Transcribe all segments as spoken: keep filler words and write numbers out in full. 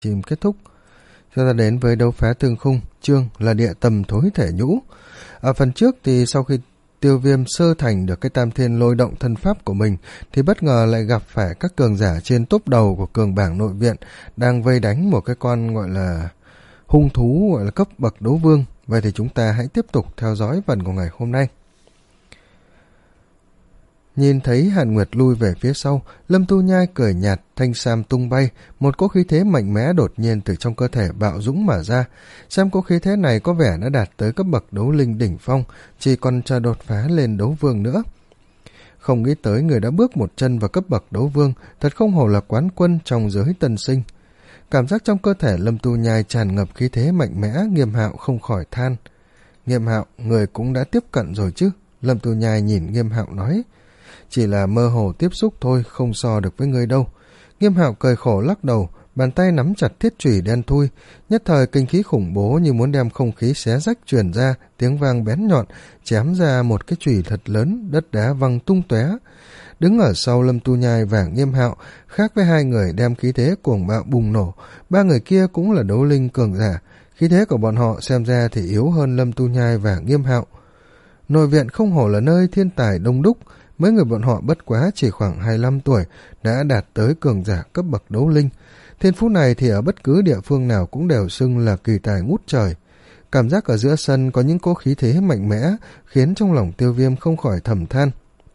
chìm kết thúc. Chúng ta đến với đấu phá tương khung, chương là địa tầm thối thể nhũ. Ở phần trước thì sau khi Tiêu Viêm sơ thành được cái tam thiên lôi động thân pháp của mình thì bất ngờ lại gặp phải các cường giả trên top đầu của cường bảng nội viện đang vây đánh một cái con gọi là hung thú gọi là cấp bậc đấu vương. Vậy thì chúng ta hãy tiếp tục theo dõi phần của ngày hôm nay. Nhìn thấy Hàn Nguyệt lui về phía sau, Lâm Tu Nhai cười nhạt, thanh sam tung bay, một cỗ khí thế mạnh mẽ đột nhiên từ trong cơ thể bạo dũng mà ra. Xem cỗ khí thế này có vẻ đã đạt tới cấp bậc đấu linh đỉnh phong, chỉ còn chờ đột phá lên đấu vương nữa. Không nghĩ tới người đã bước một chân vào cấp bậc đấu vương, thật không hổ là quán quân trong giới tân sinh. Cảm giác trong cơ thể Lâm Tu Nhai tràn ngập khí thế mạnh mẽ, Nghiêm Hạo không khỏi than. Nghiêm Hạo, người cũng đã tiếp cận rồi chứ? Lâm Tu Nhai nhìn Nghiêm Hạo nói. Chỉ là mơ hồ tiếp xúc thôi, không so được với ngươi đâu. Nghiêm Hạo cười khổ lắc đầu, bàn tay nắm chặt thiết chùy đen thui, nhất thời kinh khí khủng bố như muốn đem không khí xé rách truyền ra, tiếng vang bén nhọn, chém ra một cái chùy thật lớn, đất đá văng tung tóe. Đứng ở sau Lâm Tu Nhai và Nghiêm Hạo, khác với hai người đem khí thế cuồng bạo bùng nổ, ba người kia cũng là đấu linh cường giả, khí thế của bọn họ xem ra thì yếu hơn Lâm Tu Nhai và Nghiêm Hạo. Nội viện không hổ là nơi thiên tài đông đúc, mấy người bọn họ bất quá chỉ khoảng hai mươi lăm tuổi đã đạt tới cường giả cấp bậc đấu linh. Thiên phú này thì ở bất cứ địa phương nào cũng đều xưng là kỳ tài ngút trời. Cảm giác ở giữa sân có những cỗ khí thế mạnh mẽ khiến trong lòng Tiêu Viêm không khỏi thầm than.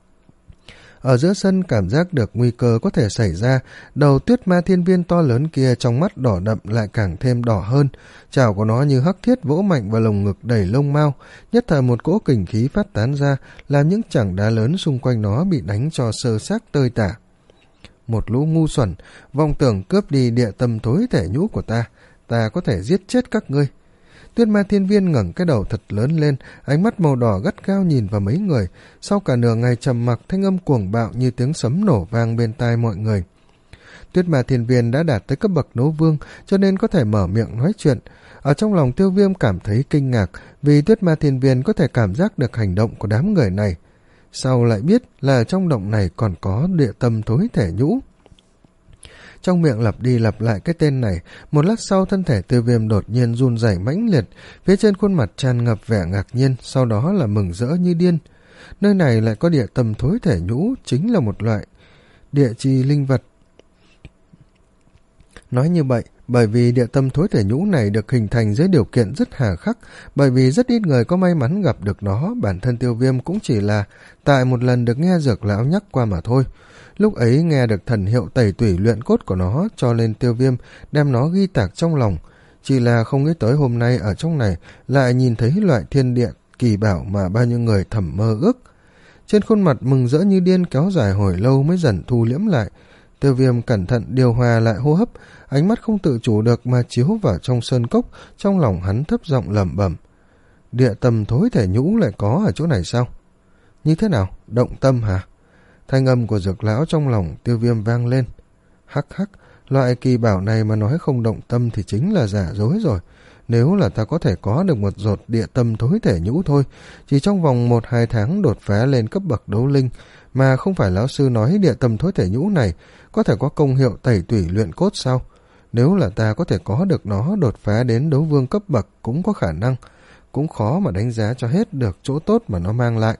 Ở giữa sân cảm giác được nguy cơ có thể xảy ra, đầu tuyết ma thiên viên to lớn kia trong mắt đỏ đậm lại càng thêm đỏ hơn, chảo của nó như hắc thiết vỗ mạnh vào lồng ngực đầy lông mao, nhất thời một cỗ kình khí phát tán ra, làm những chảng đá lớn xung quanh nó bị đánh cho sơ xác tơi tả. Một lũ ngu xuẩn, vọng tưởng cướp đi địa tâm thối thể nhũ của ta, ta có thể giết chết các ngươi. Tuyết ma thiên viên ngẩng cái đầu thật lớn lên, ánh mắt màu đỏ gắt gao nhìn vào mấy người, sau cả nửa ngày trầm mặc, thanh âm cuồng bạo như tiếng sấm nổ vang bên tai mọi người. Tuyết ma thiên viên đã đạt tới cấp bậc đấu vương, cho nên có thể mở miệng nói chuyện. Ở trong lòng Tiêu Viêm cảm thấy kinh ngạc, vì Tuyết ma thiên viên có thể cảm giác được hành động của đám người này. Sau lại biết là ở trong động này còn có địa tâm thối thể nhũ. Trong miệng lặp đi lặp lại cái tên này, một lát sau thân thể Tiêu Viêm đột nhiên run rẩy mãnh liệt, phía trên khuôn mặt tràn ngập vẻ ngạc nhiên, sau đó là mừng rỡ như điên. Nơi này lại có địa tâm thối thể nhũ, chính là một loại địa chi linh vật. Nói như vậy, bởi vì địa tâm thối thể nhũ này được hình thành dưới điều kiện rất hà khắc, bởi vì rất ít người có may mắn gặp được nó, bản thân Tiêu Viêm cũng chỉ là tại một lần được nghe Dược lão nhắc qua mà thôi. Lúc ấy nghe được thần hiệu tẩy tủy luyện cốt của nó, cho nên Tiêu Viêm đem nó ghi tạc trong lòng. Chỉ là không nghĩ tới hôm nay ở trong này lại nhìn thấy loại thiên địa kỳ bảo mà bao nhiêu người thầm mơ ước. Trên khuôn mặt mừng rỡ như điên kéo dài hồi lâu mới dần thu liễm lại. Tiêu Viêm cẩn thận điều hòa lại hô hấp, ánh mắt không tự chủ được mà chiếu vào trong sơn cốc, trong lòng hắn thấp giọng lẩm bẩm. Địa tâm thối thể nhũ lại có ở chỗ này sao? Như thế nào? Động tâm hả? Thanh âm của Dược lão trong lòng Tiêu Viêm vang lên. Hắc hắc, loại kỳ bảo này mà nói không động tâm thì chính là giả dối rồi. Nếu là ta có thể có được một giọt địa tâm thối thể nhũ thôi, chỉ trong vòng một hai tháng đột phá lên cấp bậc đấu linh, mà không phải lão sư nói địa tâm thối thể nhũ này có thể có công hiệu tẩy tủy luyện cốt sao? Nếu là ta có thể có được nó đột phá đến đấu vương cấp bậc cũng có khả năng, cũng khó mà đánh giá cho hết được chỗ tốt mà nó mang lại.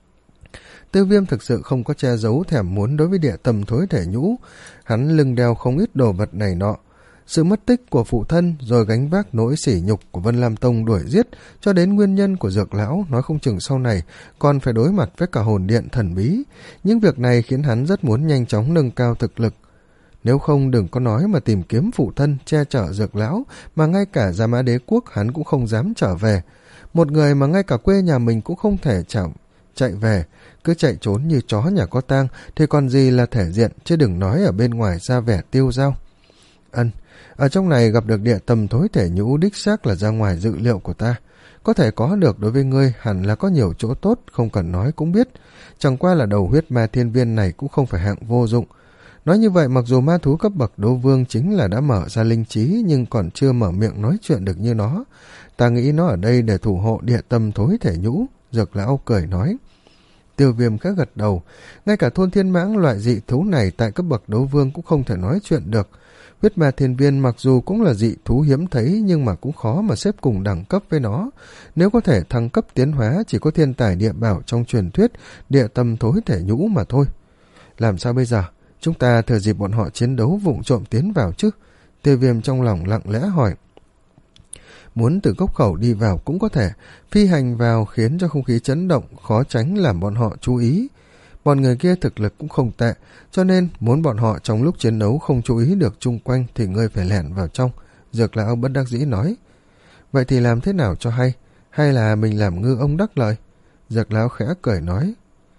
Tiêu Viêm thực sự không có che giấu thèm muốn đối với địa tâm thối thể nhũ, hắn lưng đeo không ít đồ vật này nọ. Sự mất tích của phụ thân rồi gánh vác nỗi sỉ nhục của Vân Lam Tông đuổi giết cho đến nguyên nhân của Dược lão, nói không chừng sau này còn phải đối mặt với cả hồn điện thần bí. Những việc này khiến hắn rất muốn nhanh chóng nâng cao thực lực. Nếu không đừng có nói mà tìm kiếm phụ thân che chở Dược lão, mà ngay cả Gia Mã Đế Quốc hắn cũng không dám trở về. Một người mà ngay cả quê nhà mình cũng không thể chảo chạy về, cứ chạy trốn như chó nhà có tang thì còn gì là thể diện, chứ đừng nói ở bên ngoài ra vẻ tiêu dao. Ân, ở trong này gặp được địa tâm thối thể nhũ đích xác là ra ngoài dự liệu của ta. Có thể có được đối với ngươi hẳn là có nhiều chỗ tốt, không cần nói cũng biết. Chẳng qua là đầu huyết ma thiên viên này cũng không phải hạng vô dụng. Nói như vậy, mặc dù ma thú cấp bậc đấu vương chính là đã mở ra linh trí, nhưng còn chưa mở miệng nói chuyện được như nó. Ta nghĩ nó ở đây để thủ hộ địa tâm thối thể nhũ. Dược lão cười nói. Tiêu Viêm khẽ gật đầu. Ngay cả thôn thiên mãng loại dị thú này tại cấp bậc đấu vương cũng không thể nói chuyện được. Huyết ma thiên viên mặc dù cũng là dị thú hiếm thấy nhưng mà cũng khó mà xếp cùng đẳng cấp với nó. Nếu có thể thăng cấp tiến hóa chỉ có thiên tài địa bảo trong truyền thuyết địa tâm thối thể nhũ mà thôi. Làm sao bây giờ? Chúng ta thừa dịp bọn họ chiến đấu vụng trộm tiến vào chứ? Tiêu Viêm trong lòng lặng lẽ hỏi. Muốn từ cốc khẩu đi vào cũng có thể, phi hành vào khiến cho không khí chấn động, khó tránh làm bọn họ chú ý. Bọn người kia thực lực cũng không tệ, cho nên muốn bọn họ trong lúc chiến đấu không chú ý được chung quanh thì ngươi phải lẻn vào trong. Dược lão bất đắc dĩ nói. Vậy thì làm thế nào cho hay? Hay là mình làm ngư ông đắc lợi? Dược lão khẽ cười nói.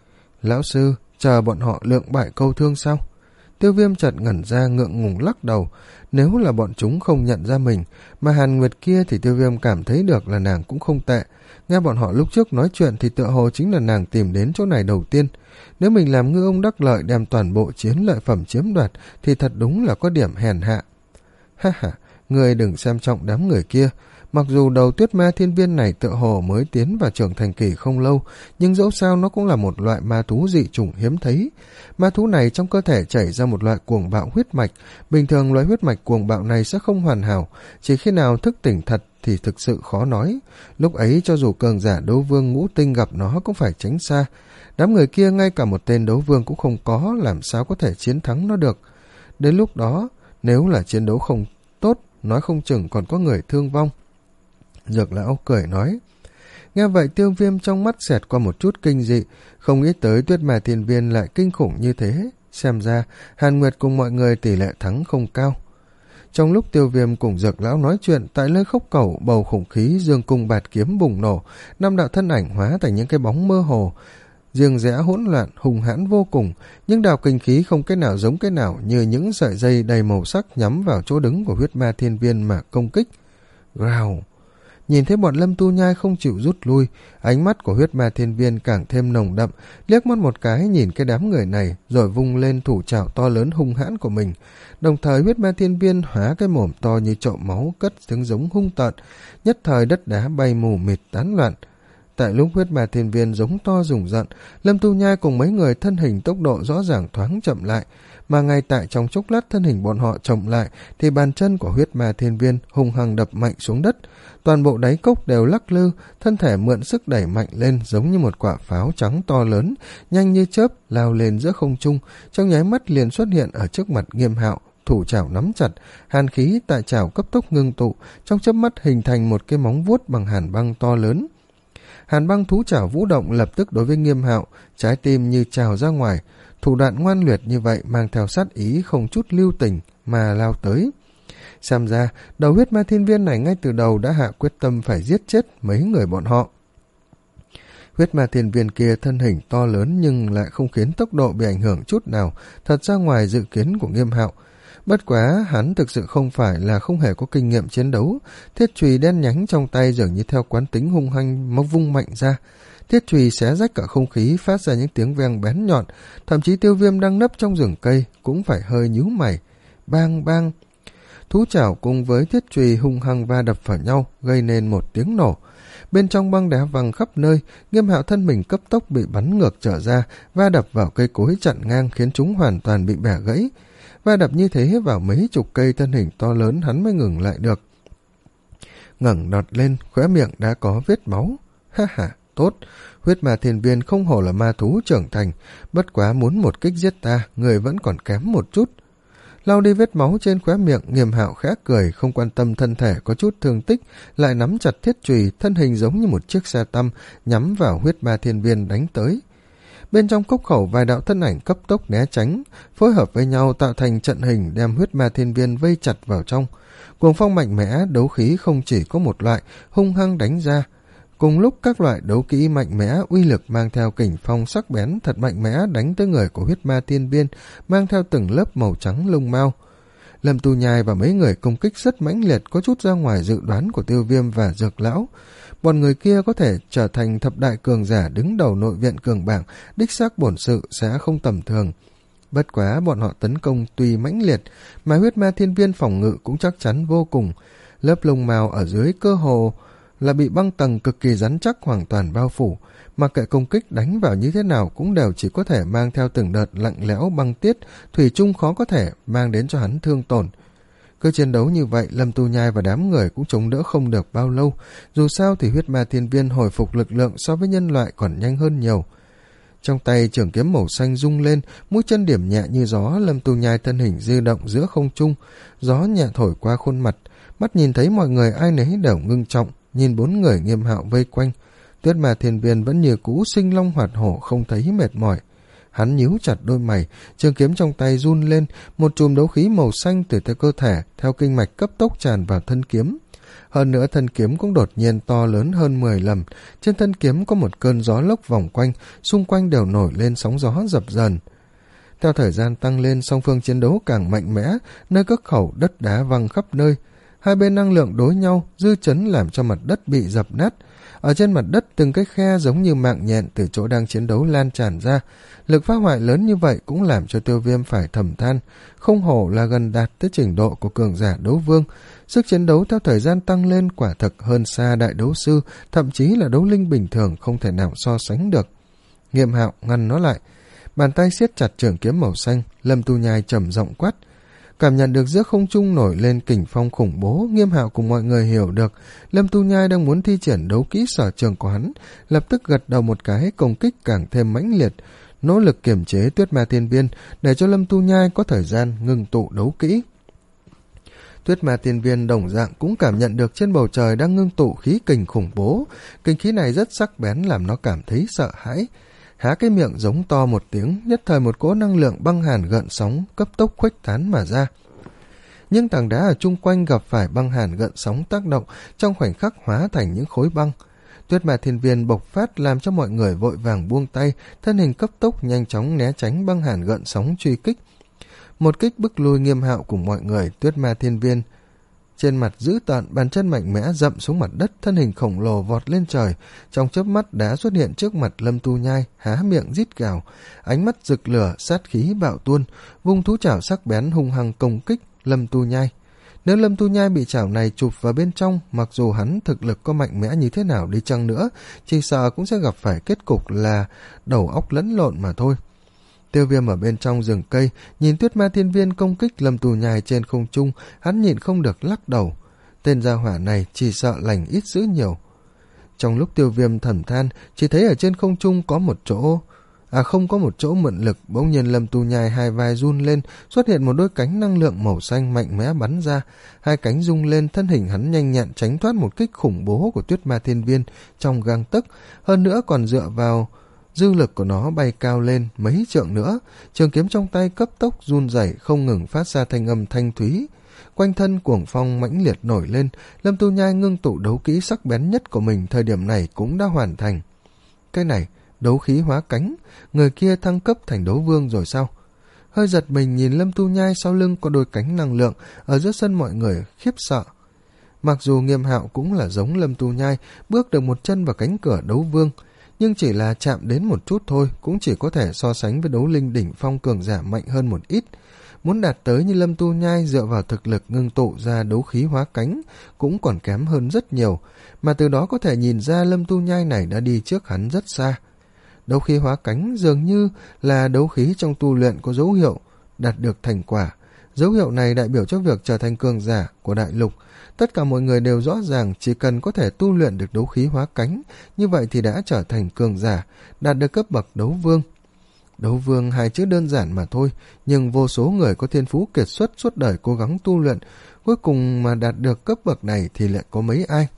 Lão sư, chờ bọn họ lượng bại câu thương sao? Tiêu Viêm chợt ngẩn ra ngượng ngùng lắc đầu. Nếu là bọn chúng không nhận ra mình, mà Hàn Nguyệt kia thì Tiêu Viêm cảm thấy được là nàng cũng không tệ. Nghe bọn họ lúc trước nói chuyện thì tựa hồ chính là nàng tìm đến chỗ này đầu tiên. Nếu mình làm ngư ông đắc lợi đem toàn bộ chiến lợi phẩm chiếm đoạt thì thật đúng là có điểm hèn hạ. Ha ha, người đừng xem trọng đám người kia. Mặc dù đầu tuyết ma thiên viên này tựa hồ mới tiến vào trưởng thành kỳ không lâu, nhưng dẫu sao nó cũng là một loại ma thú dị chủng hiếm thấy. Ma thú này trong cơ thể chảy ra một loại cuồng bạo huyết mạch. Bình thường loại huyết mạch cuồng bạo này sẽ không hoàn hảo, chỉ khi nào thức tỉnh thật thì thực sự khó nói. Lúc ấy cho dù cường giả đấu vương ngũ tinh gặp nó cũng phải tránh xa. Đám người kia ngay cả một tên đấu vương cũng không có, làm sao có thể chiến thắng nó được. Đến lúc đó, nếu là chiến đấu không tốt, nói không chừng còn có người thương vong. Dược lão cười nói. Nghe vậy Tiêu Viêm trong mắt xẹt qua một chút kinh dị, không nghĩ tới tuyết ma thiên viên lại kinh khủng như thế. Xem ra Hàn Nguyệt cùng mọi người tỷ lệ thắng không cao. Trong lúc Tiêu Viêm cùng Dược lão nói chuyện, tại nơi khốc cẩu bầu khủng khí dương cung bạt kiếm bùng nổ, năm đạo thân ảnh hóa thành những cái bóng mơ hồ, riêng rẽ hỗn loạn, hùng hãn vô cùng, nhưng đạo kinh khí không cái nào giống cái nào, như những sợi dây đầy màu sắc nhắm vào chỗ đứng của huyết ma thiên viên mà công kích. Rào! Nhìn thấy bọn Lâm Tu Nhai không chịu rút lui, ánh mắt của huyết ma thiên viên càng thêm nồng đậm, liếc mắt một cái nhìn cái đám người này, rồi vung lên thủ trảo to lớn hung hãn của mình. Đồng thời huyết ma thiên viên hóa cái mồm to như chậu máu, cất tiếng giống hung tợn, nhất thời đất đá bay mù mịt tán loạn. Tại lúc huyết ma thiên viên giống to rùng giận, Lâm Tu Nhai cùng mấy người thân hình tốc độ rõ ràng thoáng chậm lại, mà ngay tại trong chốc lát thân hình bọn họ chậm lại thì bàn chân của huyết ma thiên viên hung hăng đập mạnh xuống đất. Toàn bộ đáy cốc đều lắc lư, thân thể mượn sức đẩy mạnh lên giống như một quả pháo trắng to lớn, nhanh như chớp lao lên giữa không trung, trong nháy mắt liền xuất hiện ở trước mặt Nghiêm Hạo, thủ chảo nắm chặt, hàn khí tại chảo cấp tốc ngưng tụ, trong chớp mắt hình thành một cái móng vuốt bằng hàn băng to lớn. Hàn băng thú chảo vũ động lập tức đối với Nghiêm Hạo, trái tim như trào ra ngoài, thủ đoạn ngoan luyện như vậy mang theo sát ý không chút lưu tình mà lao tới. Xem ra đầu huyết ma thiên viên này ngay từ đầu đã hạ quyết tâm phải giết chết mấy người bọn họ. Huyết ma thiên viên kia thân hình to lớn nhưng lại không khiến tốc độ bị ảnh hưởng chút nào, thật ra ngoài dự kiến của Nghiêm Hạo. Bất quá hắn thực sự không phải là không hề có kinh nghiệm chiến đấu, thiết chùy đen nhánh trong tay dường như theo quán tính hung hăng móc vung mạnh ra. Thiết chùy xé rách cả không khí, phát ra những tiếng vang bén nhọn, thậm chí Tiêu Viêm đang nấp trong rừng cây cũng phải hơi nhíu mày. Bang bang! Thú chảo cùng với thiết chùy hung hăng va đập vào nhau, gây nên một tiếng nổ. Bên trong băng đá văng khắp nơi, Nghiêm Hạo thân mình cấp tốc bị bắn ngược trở ra, va đập vào cây cối chặn ngang khiến chúng hoàn toàn bị bẻ gãy. Va đập như thế vào mấy chục cây thân hình to lớn hắn mới ngừng lại được. Ngẩng đọt lên, khóe miệng đã có vết máu. Ha ha, tốt, huyết ma thiên viên không hổ là ma thú trưởng thành, bất quá muốn một kích giết ta, người vẫn còn kém một chút. Lau đi vết máu trên khóe miệng, Nghiêm Hạo khẽ cười, không quan tâm thân thể có chút thương tích, lại nắm chặt thiết chùy, thân hình giống như một chiếc xe tăm nhắm vào huyết ma thiên viên đánh tới. Bên trong cốc khẩu vài đạo thân ảnh cấp tốc né tránh, phối hợp với nhau tạo thành trận hình đem huyết ma thiên viên vây chặt vào trong. Cuồng phong mạnh mẽ, đấu khí không chỉ có một loại, hung hăng đánh ra. Cùng lúc các loại đấu kỹ mạnh mẽ, uy lực mang theo kình phong sắc bén thật mạnh mẽ đánh tới người của huyết ma thiên viên, mang theo từng lớp màu trắng lông mao. Lâm Tu Nhai và mấy người công kích rất mãnh liệt, có chút ra ngoài dự đoán của Tiêu Viêm và Dược lão. Bọn người kia có thể trở thành thập đại cường giả đứng đầu nội viện cường bảng, đích xác bổn sự sẽ không tầm thường. Bất quá bọn họ tấn công tuy mãnh liệt, mà huyết ma thiên viên phòng ngự cũng chắc chắn vô cùng. Lớp lông mao ở dưới cơ hồ là bị băng tầng cực kỳ rắn chắc hoàn toàn bao phủ, mặc kệ công kích đánh vào như thế nào cũng đều chỉ có thể mang theo từng đợt lạnh lẽo băng tiết, thủy chung khó có thể mang đến cho hắn thương tổn. Cứ chiến đấu như vậy, Lâm Tu Nhai và đám người cũng chống đỡ không được bao lâu. Dù sao thì huyết ma thiên viên hồi phục lực lượng so với nhân loại còn nhanh hơn nhiều. Trong tay trường kiếm màu xanh rung lên, mũi chân điểm nhẹ như gió. Lâm Tu Nhai thân hình di động giữa không trung, gió nhẹ thổi qua khuôn mặt. Mắt nhìn thấy mọi người ai nấy đều ngưng trọng, nhìn bốn người Nghiêm Hạo vây quanh. Tuyết ma thiên viên vẫn như cũ sinh long hoạt hổ, không thấy mệt mỏi. Hắn nhíu chặt đôi mày, trường kiếm trong tay run lên, một chùm đấu khí màu xanh từ tới cơ thể theo kinh mạch cấp tốc tràn vào thân kiếm. Hơn nữa thân kiếm cũng đột nhiên to lớn hơn mười lần, trên thân kiếm có một cơn gió lốc vòng quanh, xung quanh đều nổi lên sóng gió dập dờn. Theo thời gian tăng lên, song phương chiến đấu càng mạnh mẽ, nơi các khẩu đất đá văng khắp nơi. Hai bên năng lượng đối nhau, dư chấn làm cho mặt đất bị dập nát. Ở trên mặt đất từng cái khe giống như mạng nhện từ chỗ đang chiến đấu lan tràn ra. Lực phá hoại lớn như vậy cũng làm cho Tiêu Viêm phải thầm than, không hổ là gần đạt tới trình độ của cường giả đấu vương. Sức chiến đấu theo thời gian tăng lên quả thực hơn xa đại đấu sư, thậm chí là đấu linh bình thường không thể nào so sánh được. Nghiêm Hạo ngăn nó lại, bàn tay siết chặt trường kiếm màu xanh. Lâm Tu Nhai trầm giọng quát. Cảm nhận được giữa không trung nổi lên kình phong khủng bố, Nghiêm Hạo cùng mọi người hiểu được Lâm Tu Nhai đang muốn thi triển đấu kỹ sở trường của hắn, lập tức gật đầu một cái, công kích càng thêm mãnh liệt, nỗ lực kiềm chế Tuyết Ma Thiên Viên để cho Lâm Tu Nhai có thời gian ngừng tụ đấu kỹ. Tuyết Ma Thiên Viên đồng dạng cũng cảm nhận được trên bầu trời đang ngưng tụ khí kình khủng bố, kinh khí này rất sắc bén làm nó cảm thấy sợ hãi. Há cái miệng giống to một tiếng, nhất thời một cỗ năng lượng băng hàn gợn sóng cấp tốc khuếch tán mà ra. Nhưng tảng đá ở chung quanh gặp phải băng hàn gợn sóng tác động, trong khoảnh khắc hóa thành những khối băng. Tuyết Ma Thiên Viên bộc phát làm cho mọi người vội vàng buông tay, thân hình cấp tốc nhanh chóng né tránh băng hàn gợn sóng truy kích. Một kích bức lui Nghiêm Hạo cùng mọi người. Tuyết Ma Thiên Viên trên mặt dữ tợn, bàn chân mạnh mẽ dậm xuống mặt đất, thân hình khổng lồ vọt lên trời, trong chớp mắt đã xuất hiện trước mặt Lâm Tu Nhai, há miệng rít gào, ánh mắt rực lửa, sát khí bạo tuôn, vung thú chảo sắc bén hung hăng công kích Lâm Tu Nhai. Nếu Lâm Tu Nhai bị chảo này chụp vào bên trong, mặc dù hắn thực lực có mạnh mẽ như thế nào đi chăng nữa, chỉ sợ cũng sẽ gặp phải kết cục là đầu óc lẫn lộn mà thôi. Tiêu Viêm ở bên trong rừng cây, nhìn Tuyết Ma Thiên Viên công kích Lâm Tu Nhai trên không trung, hắn nhịn không được lắc đầu. Tên gia hỏa này chỉ sợ lành ít dữ nhiều. Trong lúc Tiêu Viêm thầm than, chỉ thấy ở trên không trung có một chỗ, à không có một chỗ mượn lực, bỗng nhiên Lâm Tu Nhai hai vai run lên, xuất hiện một đôi cánh năng lượng màu xanh mạnh mẽ bắn ra, hai cánh rung lên, thân hình hắn nhanh nhẹn tránh thoát một kích khủng bố của Tuyết Ma Thiên Viên trong gang tấc, hơn nữa còn dựa vào dư lực của nó bay cao lên mấy trượng nữa, trường kiếm trong tay cấp tốc run rẩy không ngừng phát ra thanh âm thanh thúy. Quanh thân cuồng phong mãnh liệt nổi lên, Lâm Tu Nhai ngưng tụ đấu kỹ sắc bén nhất của mình thời điểm này cũng đã hoàn thành. Cái này, đấu khí hóa cánh, người kia thăng cấp thành đấu vương rồi sao? Hơi giật mình nhìn Lâm Tu Nhai sau lưng có đôi cánh năng lượng, ở giữa sân mọi người khiếp sợ. Mặc dù Nghiêm Hạo cũng là giống Lâm Tu Nhai, bước được một chân vào cánh cửa đấu vương, nhưng chỉ là chạm đến một chút thôi, cũng chỉ có thể so sánh với đấu linh đỉnh phong cường giả mạnh hơn một ít. Muốn đạt tới như Lâm Tu Nhai dựa vào thực lực ngưng tụ ra đấu khí hóa cánh cũng còn kém hơn rất nhiều, mà từ đó có thể nhìn ra Lâm Tu Nhai này đã đi trước hắn rất xa. Đấu khí hóa cánh dường như là đấu khí trong tu luyện có dấu hiệu đạt được thành quả. Dấu hiệu này đại biểu cho việc trở thành cường giả của đại lục. Tất cả mọi người đều rõ ràng chỉ cần có thể tu luyện được đấu khí hóa cánh, như vậy thì đã trở thành cường giả, đạt được cấp bậc đấu vương. Đấu vương hai chữ đơn giản mà thôi, nhưng vô số người có thiên phú kiệt xuất suốt đời cố gắng tu luyện, cuối cùng mà đạt được cấp bậc này thì lại có mấy ai.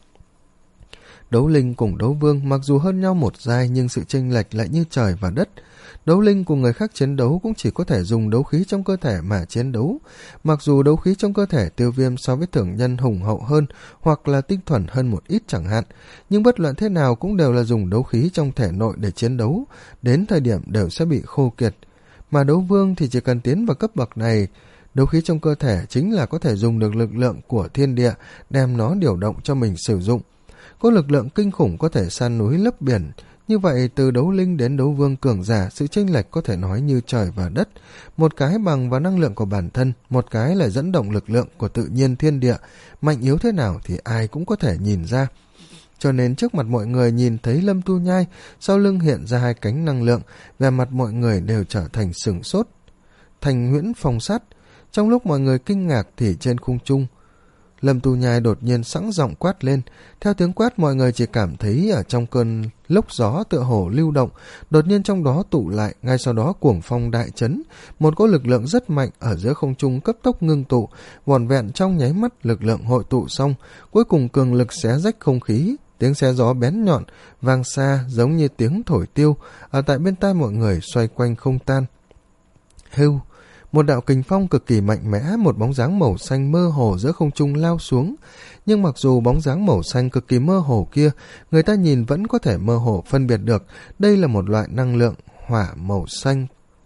Đấu linh cùng đấu vương mặc dù hơn nhau một giai nhưng sự chênh lệch lại như trời và đất. Đấu linh cùng người khác chiến đấu cũng chỉ có thể dùng đấu khí trong cơ thể mà chiến đấu. Mặc dù đấu khí trong cơ thể Tiêu Viêm so với thường nhân hùng hậu hơn hoặc là tinh thuần hơn một ít chẳng hạn, nhưng bất luận thế nào cũng đều là dùng đấu khí trong thể nội để chiến đấu, đến thời điểm đều sẽ bị khô kiệt. Mà đấu vương thì chỉ cần tiến vào cấp bậc này, đấu khí trong cơ thể chính là có thể dùng được lực lượng của thiên địa đem nó điều động cho mình sử dụng. Có lực lượng kinh khủng có thể san núi lấp biển. Như vậy từ đấu linh đến đấu vương cường giả, sự chênh lệch có thể nói như trời và đất. Một cái bằng vào năng lượng của bản thân, một cái là dẫn động lực lượng của tự nhiên thiên địa. Mạnh yếu thế nào thì ai cũng có thể nhìn ra. Cho nên trước mặt mọi người nhìn thấy Lâm Tu Nhai, sau lưng hiện ra hai cánh năng lượng, về mặt mọi người đều trở thành sửng sốt. Thành huyễn phong sát, Trong lúc mọi người kinh ngạc thì trên khung trung, Lâm Tu Nhai đột nhiên sẵn giọng quát lên. Theo tiếng quát, mọi người chỉ cảm thấy ở trong cơn lốc gió tựa hồ lưu động, đột nhiên trong đó tụ lại, ngay sau đó cuồng phong đại chấn, một cỗ lực lượng rất mạnh ở giữa không trung cấp tốc ngưng tụ, vỏn vẹn trong nháy mắt lực lượng hội tụ xong, cuối cùng cường lực xé rách không khí, tiếng xé gió bén nhọn vang xa giống như tiếng thổi tiêu ở tại bên tai mọi người xoay quanh không tan. Hưu, một đạo kình phong cực kỳ mạnh mẽ, một bóng dáng màu xanh mơ hồ giữa không trung lao xuống. Nhưng mặc dù bóng dáng màu xanh cực kỳ mơ hồ kia, người ta nhìn vẫn có thể mơ hồ phân biệt được đây là một loại năng lượng hỏa màu xanh.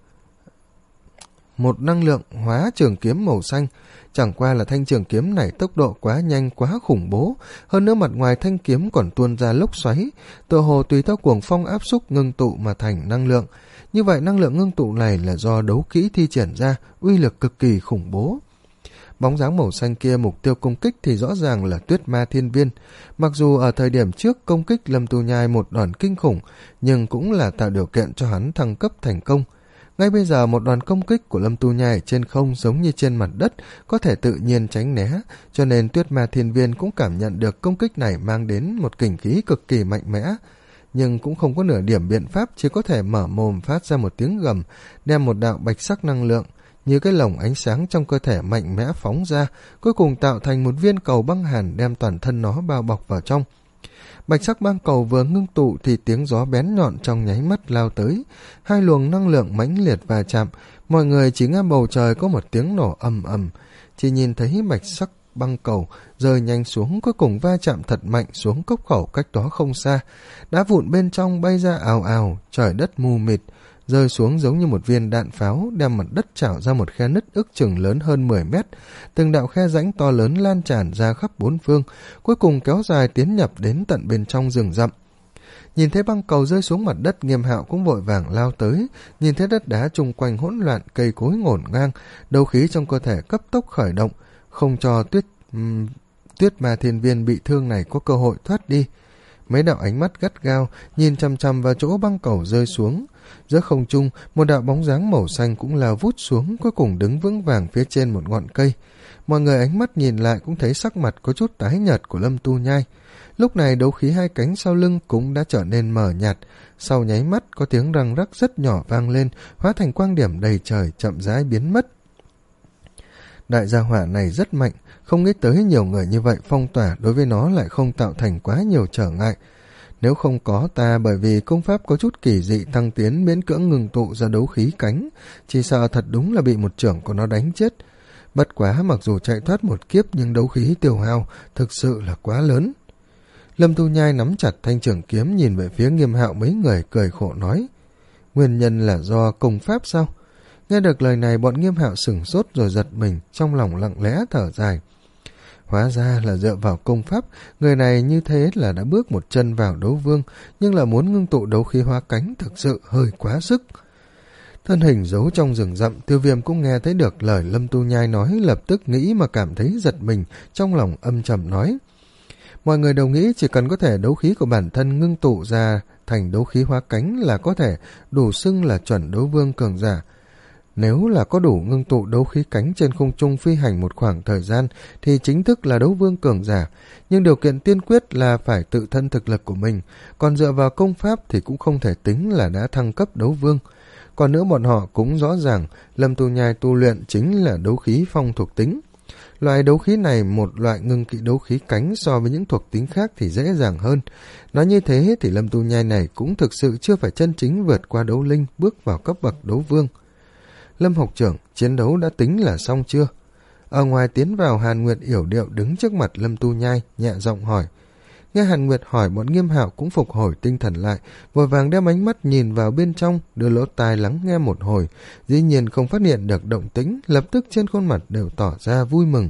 Một năng lượng hóa trường kiếm màu xanh. Chẳng qua là thanh trường kiếm này tốc độ quá nhanh, quá khủng bố. Hơn nữa mặt ngoài thanh kiếm còn tuôn ra lốc xoáy, tựa hồ tùy theo cuồng phong áp xúc ngưng tụ mà thành năng lượng. Như vậy năng lượng ngưng tụ này là do đấu kỹ thi triển ra, uy lực cực kỳ khủng bố. Bóng dáng màu xanh kia mục tiêu công kích thì rõ ràng là Tuyết Ma Thiên Viên. Mặc dù ở thời điểm trước công kích Lâm Tu Nhai một đòn kinh khủng, nhưng cũng là tạo điều kiện cho hắn thăng cấp thành công. Ngay bây giờ một đòn công kích của Lâm Tu Nhai trên không giống như trên mặt đất, có thể tự nhiên tránh né, cho nên Tuyết Ma Thiên Viên cũng cảm nhận được công kích này mang đến một kình khí cực kỳ mạnh mẽ. Nhưng cũng không có nửa điểm biện pháp, chỉ có thể mở mồm phát ra một tiếng gầm, đem một đạo bạch sắc năng lượng như cái lồng ánh sáng trong cơ thể mạnh mẽ phóng ra, cuối cùng tạo thành một viên cầu băng hàn đem toàn thân nó bao bọc vào trong. Bạch sắc băng cầu vừa ngưng tụ thì tiếng gió bén nhọn trong nháy mắt lao tới, hai luồng năng lượng mãnh liệt va chạm, mọi người chỉ nghe bầu trời có một tiếng nổ ầm ầm, chỉ nhìn thấy bạch sắc băng cầu rơi nhanh xuống, cuối cùng va chạm thật mạnh xuống cốc khẩu cách đó không xa, đá vụn bên trong bay ra ào ào, trời đất mù mịt, rơi xuống giống như một viên đạn pháo, đem mặt đất trào ra một khe nứt ước chừng lớn hơn mười mét, từng đạo khe rãnh to lớn lan tràn ra khắp bốn phương, cuối cùng kéo dài tiến nhập đến tận bên trong rừng rậm. Nhìn thấy băng cầu rơi xuống mặt đất, Nghiêm Hạo cũng vội vàng lao tới, nhìn thấy đất đá chung quanh hỗn loạn, cây cối ngổn ngang, đấu khí trong cơ thể cấp tốc khởi động, không cho tuyết um, tuyết ma thiên viên bị thương này có cơ hội thoát đi. Mấy đạo ánh mắt gắt gao nhìn chằm chằm vào chỗ băng cầu rơi xuống. Giữa không trung, một đạo bóng dáng màu xanh cũng lao vút xuống, cuối cùng đứng vững vàng phía trên một ngọn cây. Mọi người ánh mắt nhìn lại cũng thấy sắc mặt có chút tái nhợt của Lâm Tu Nhai. Lúc này đấu khí hai cánh sau lưng cũng đã trở nên mờ nhạt, sau nháy mắt có tiếng răng rắc rất nhỏ vang lên, hóa thành quang điểm đầy trời chậm rãi biến mất. Đại gia hỏa này rất mạnh, không nghĩ tới nhiều người như vậy phong tỏa đối với nó lại không tạo thành quá nhiều trở ngại. Nếu không có ta bởi vì công pháp có chút kỳ dị tăng tiến miễn cưỡng ngừng tụ ra đấu khí cánh, chỉ sợ thật đúng là bị một chưởng của nó đánh chết. Bất quá mặc dù chạy thoát một kiếp nhưng đấu khí tiêu hao thực sự là quá lớn. Lâm Tu Nhai nắm chặt thanh trưởng kiếm nhìn về phía Nghiêm Hạo mấy người cười khổ nói, nguyên nhân là do công pháp sao? Nghe được lời này bọn Nghiêm Hạo sửng sốt rồi giật mình, trong lòng lặng lẽ thở dài. Hóa ra là dựa vào công pháp, người này như thế là đã bước một chân vào đấu vương, nhưng là muốn ngưng tụ đấu khí hóa cánh thực sự hơi quá sức. Thân hình giấu trong rừng rậm, Tiêu Viêm cũng nghe thấy được lời Lâm Tu Nhai nói, lập tức nghĩ mà cảm thấy giật mình, trong lòng âm trầm nói. Mọi người đồng nghĩ chỉ cần có thể đấu khí của bản thân ngưng tụ ra thành đấu khí hóa cánh là có thể đủ xưng là chuẩn đấu vương cường giả. Nếu là có đủ ngưng tụ đấu khí cánh trên không trung phi hành một khoảng thời gian thì chính thức là đấu vương cường giả, nhưng điều kiện tiên quyết là phải tự thân thực lực của mình, còn dựa vào công pháp thì cũng không thể tính là đã thăng cấp đấu vương. Còn nữa bọn họ cũng rõ ràng Lâm Tu Nhai tu luyện chính là đấu khí phong thuộc tính. Loại đấu khí này một loại ngưng kỵ đấu khí cánh so với những thuộc tính khác thì dễ dàng hơn. Nói như thế thì Lâm Tu Nhai này cũng thực sự chưa phải chân chính vượt qua đấu linh bước vào cấp bậc đấu vương. Lâm học trưởng, chiến đấu đã tính là xong chưa? Ở ngoài tiến vào, Hàn Nguyệt yểu điệu đứng trước mặt Lâm Tu Nhai, nhẹ giọng hỏi. Nghe Hàn Nguyệt hỏi, bọn Nghiêm Hạo cũng phục hồi tinh thần lại, vội vàng đem ánh mắt nhìn vào bên trong, đưa lỗ tai lắng nghe một hồi, dĩ nhiên không phát hiện được động tĩnh, lập tức trên khuôn mặt đều tỏ ra vui mừng.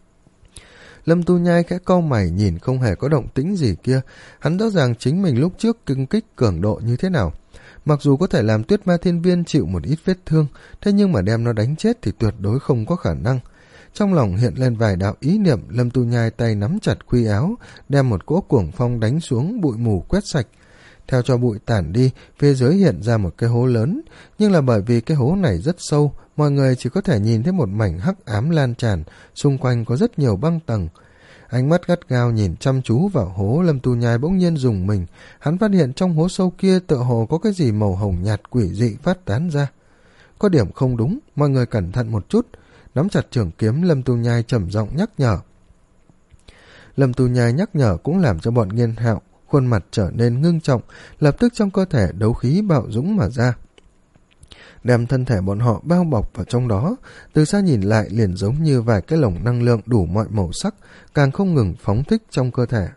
Lâm Tu Nhai khẽ cau mày nhìn không hề có động tĩnh gì kia, hắn rõ ràng chính mình lúc trước kinh kích cường độ như thế nào. Mặc dù có thể làm Tuyết Ma Thiên Viên chịu một ít vết thương, thế nhưng mà đem nó đánh chết thì tuyệt đối không có khả năng. Trong lòng hiện lên vài đạo ý niệm, Lâm Tu Nhai tay nắm chặt khuy áo, đem một cỗ cuồng phong đánh xuống, bụi mù quét sạch. Theo cho bụi tản đi, phía dưới hiện ra một cái hố lớn, nhưng là bởi vì cái hố này rất sâu, mọi người chỉ có thể nhìn thấy một mảnh hắc ám lan tràn, xung quanh có rất nhiều băng tầng. Ánh mắt gắt gao nhìn chăm chú vào hố, Lâm Tu Nhai bỗng nhiên rùng mình, hắn phát hiện trong hố sâu kia tựa hồ có cái gì màu hồng nhạt quỷ dị phát tán ra. Có điểm không đúng, mọi người cẩn thận một chút. Nắm chặt trường kiếm, Lâm Tu Nhai trầm giọng nhắc nhở. Lâm Tu Nhai nhắc nhở cũng làm cho bọn Nghiên Hạo khuôn mặt trở nên ngưng trọng, lập tức trong cơ thể đấu khí bạo dũng mà ra, đem thân thể bọn họ bao bọc vào trong đó. Từ xa nhìn lại liền giống như vài cái lồng năng lượng đủ mọi màu sắc, càng không ngừng phóng thích trong cơ thể.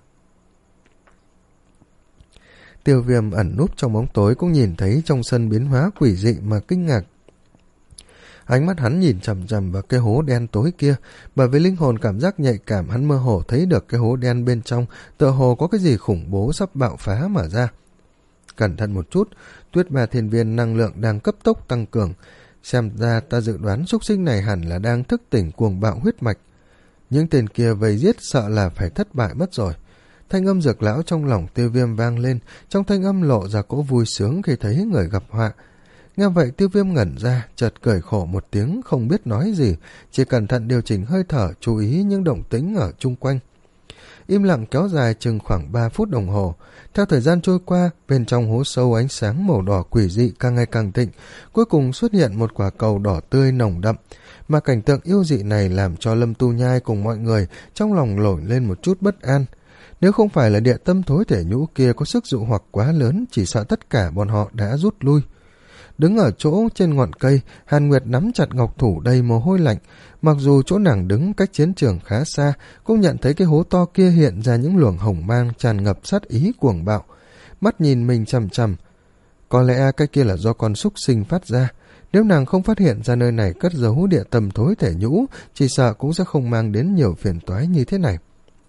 Tiêu Viêm ẩn núp trong bóng tối cũng nhìn thấy trong sân biến hóa quỷ dị mà kinh ngạc. Ánh mắt hắn nhìn chằm chằm vào cái hố đen tối kia, bởi vì linh hồn cảm giác nhạy cảm, hắn mơ hồ thấy được cái hố đen bên trong tựa hồ có cái gì khủng bố sắp bạo phá mở ra. Cẩn thận một chút, Tuyết Ma Thiên Viên năng lượng đang cấp tốc tăng cường, xem ra ta dự đoán súc sinh này hẳn là đang thức tỉnh cuồng bạo huyết mạch. Những tên kia vây giết sợ là phải thất bại mất rồi. Thanh âm Dược Lão trong lòng Tiêu Viêm vang lên, trong thanh âm lộ ra cỗ vui sướng khi thấy người gặp họa. Nghe vậy Tiêu Viêm ngẩn ra, chợt cười khổ một tiếng, không biết nói gì, chỉ cẩn thận điều chỉnh hơi thở, chú ý những động tĩnh ở chung quanh. Im lặng kéo dài chừng khoảng ba phút đồng hồ. Theo thời gian trôi qua, bên trong hố sâu ánh sáng màu đỏ quỷ dị càng ngày càng thịnh, cuối cùng xuất hiện một quả cầu đỏ tươi nồng đậm, mà cảnh tượng yêu dị này làm cho Lâm Tu Nhai cùng mọi người trong lòng nổi lên một chút bất an. Nếu không phải là địa tâm thối thể nhũ kia có sức dụ hoặc quá lớn, chỉ sợ tất cả bọn họ đã rút lui. Đứng ở chỗ trên ngọn cây, Hàn Nguyệt nắm chặt ngọc thủ đầy mồ hôi lạnh. Mặc dù chỗ nàng đứng cách chiến trường khá xa, cũng nhận thấy cái hố to kia hiện ra những luồng hồng mang tràn ngập sát ý cuồng bạo. Mắt nhìn mình chằm chằm. Có lẽ cái kia là do con súc sinh phát ra. Nếu nàng không phát hiện ra nơi này cất giấu địa tâm thối thể nhũ, chỉ sợ cũng sẽ không mang đến nhiều phiền toái như thế này.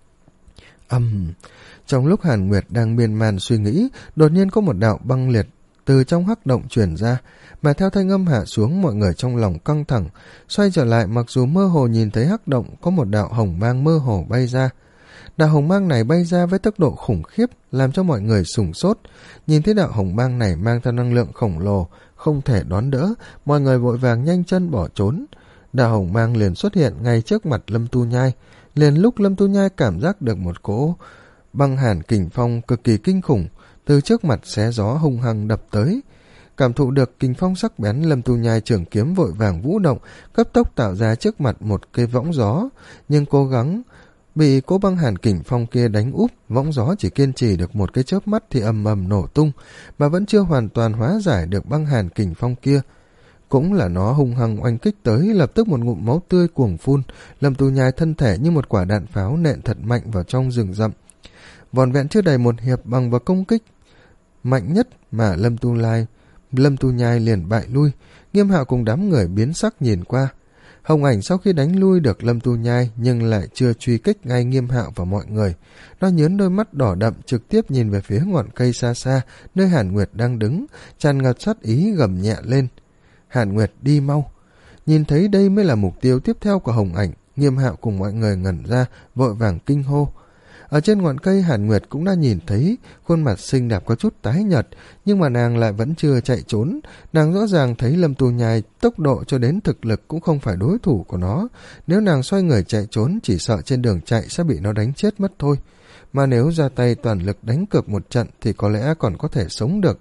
Âm... Um, trong lúc Hàn Nguyệt đang miên man suy nghĩ, đột nhiên có một đạo băng liệt từ trong hắc động truyền ra, mà theo thanh âm hạ xuống, mọi người trong lòng căng thẳng, xoay trở lại, mặc dù mơ hồ nhìn thấy hắc động có một đạo hồng mang mơ hồ bay ra. Đạo hồng mang này bay ra với tốc độ khủng khiếp, làm cho mọi người sửng sốt. Nhìn thấy đạo hồng mang này mang theo năng lượng khổng lồ, không thể đón đỡ, mọi người vội vàng nhanh chân bỏ trốn. Đạo hồng mang liền xuất hiện ngay trước mặt Lâm Tu Nhai. Liền lúc Lâm Tu Nhai cảm giác được một cỗ băng hàn kình phong cực kỳ kinh khủng từ trước mặt xé gió hung hăng đập tới. Cảm thụ được kình phong sắc bén, Lâm Tu Nhai trường kiếm vội vàng vũ động, cấp tốc tạo ra trước mặt một cây võng gió, nhưng cố gắng bị cỗ băng hàn kình phong kia đánh úp, võng gió chỉ kiên trì được một cái chớp mắt thì ầm ầm nổ tung, mà vẫn chưa hoàn toàn hóa giải được băng hàn kình phong kia. Cũng là nó hung hăng oanh kích tới, lập tức một ngụm máu tươi cuồng phun, Lâm Tu Nhai thân thể như một quả đạn pháo nện thật mạnh vào trong rừng rậm. Vòn vẹn chưa đầy một hiệp bằng vào công kích mạnh nhất mà Lâm Tu Lai, Lâm Tu Nhai liền bại lui. Nghiêm Hạo cùng đám người biến sắc nhìn qua. Hồng Ảnh sau khi đánh lui được Lâm Tu Nhai nhưng lại chưa truy kích ngay Nghiêm Hạo và mọi người. Nó nhớn đôi mắt đỏ đậm trực tiếp nhìn về phía ngọn cây xa xa, nơi Hàn Nguyệt đang đứng, tràn ngập sát ý gầm nhẹ lên. Hàn Nguyệt, đi mau. Nhìn thấy đây mới là mục tiêu tiếp theo của Hồng Ảnh, Nghiêm Hạo cùng mọi người ngẩn ra, vội vàng kinh hô. Ở trên ngọn cây, Hàn Nguyệt cũng đã nhìn thấy khuôn mặt xinh đẹp có chút tái nhợt, nhưng mà nàng lại vẫn chưa chạy trốn. Nàng rõ ràng thấy Lâm Tu Nhai tốc độ cho đến thực lực cũng không phải đối thủ của nó. Nếu nàng xoay người chạy trốn, chỉ sợ trên đường chạy sẽ bị nó đánh chết mất thôi. Mà nếu ra tay toàn lực đánh cược một trận thì có lẽ còn có thể sống được.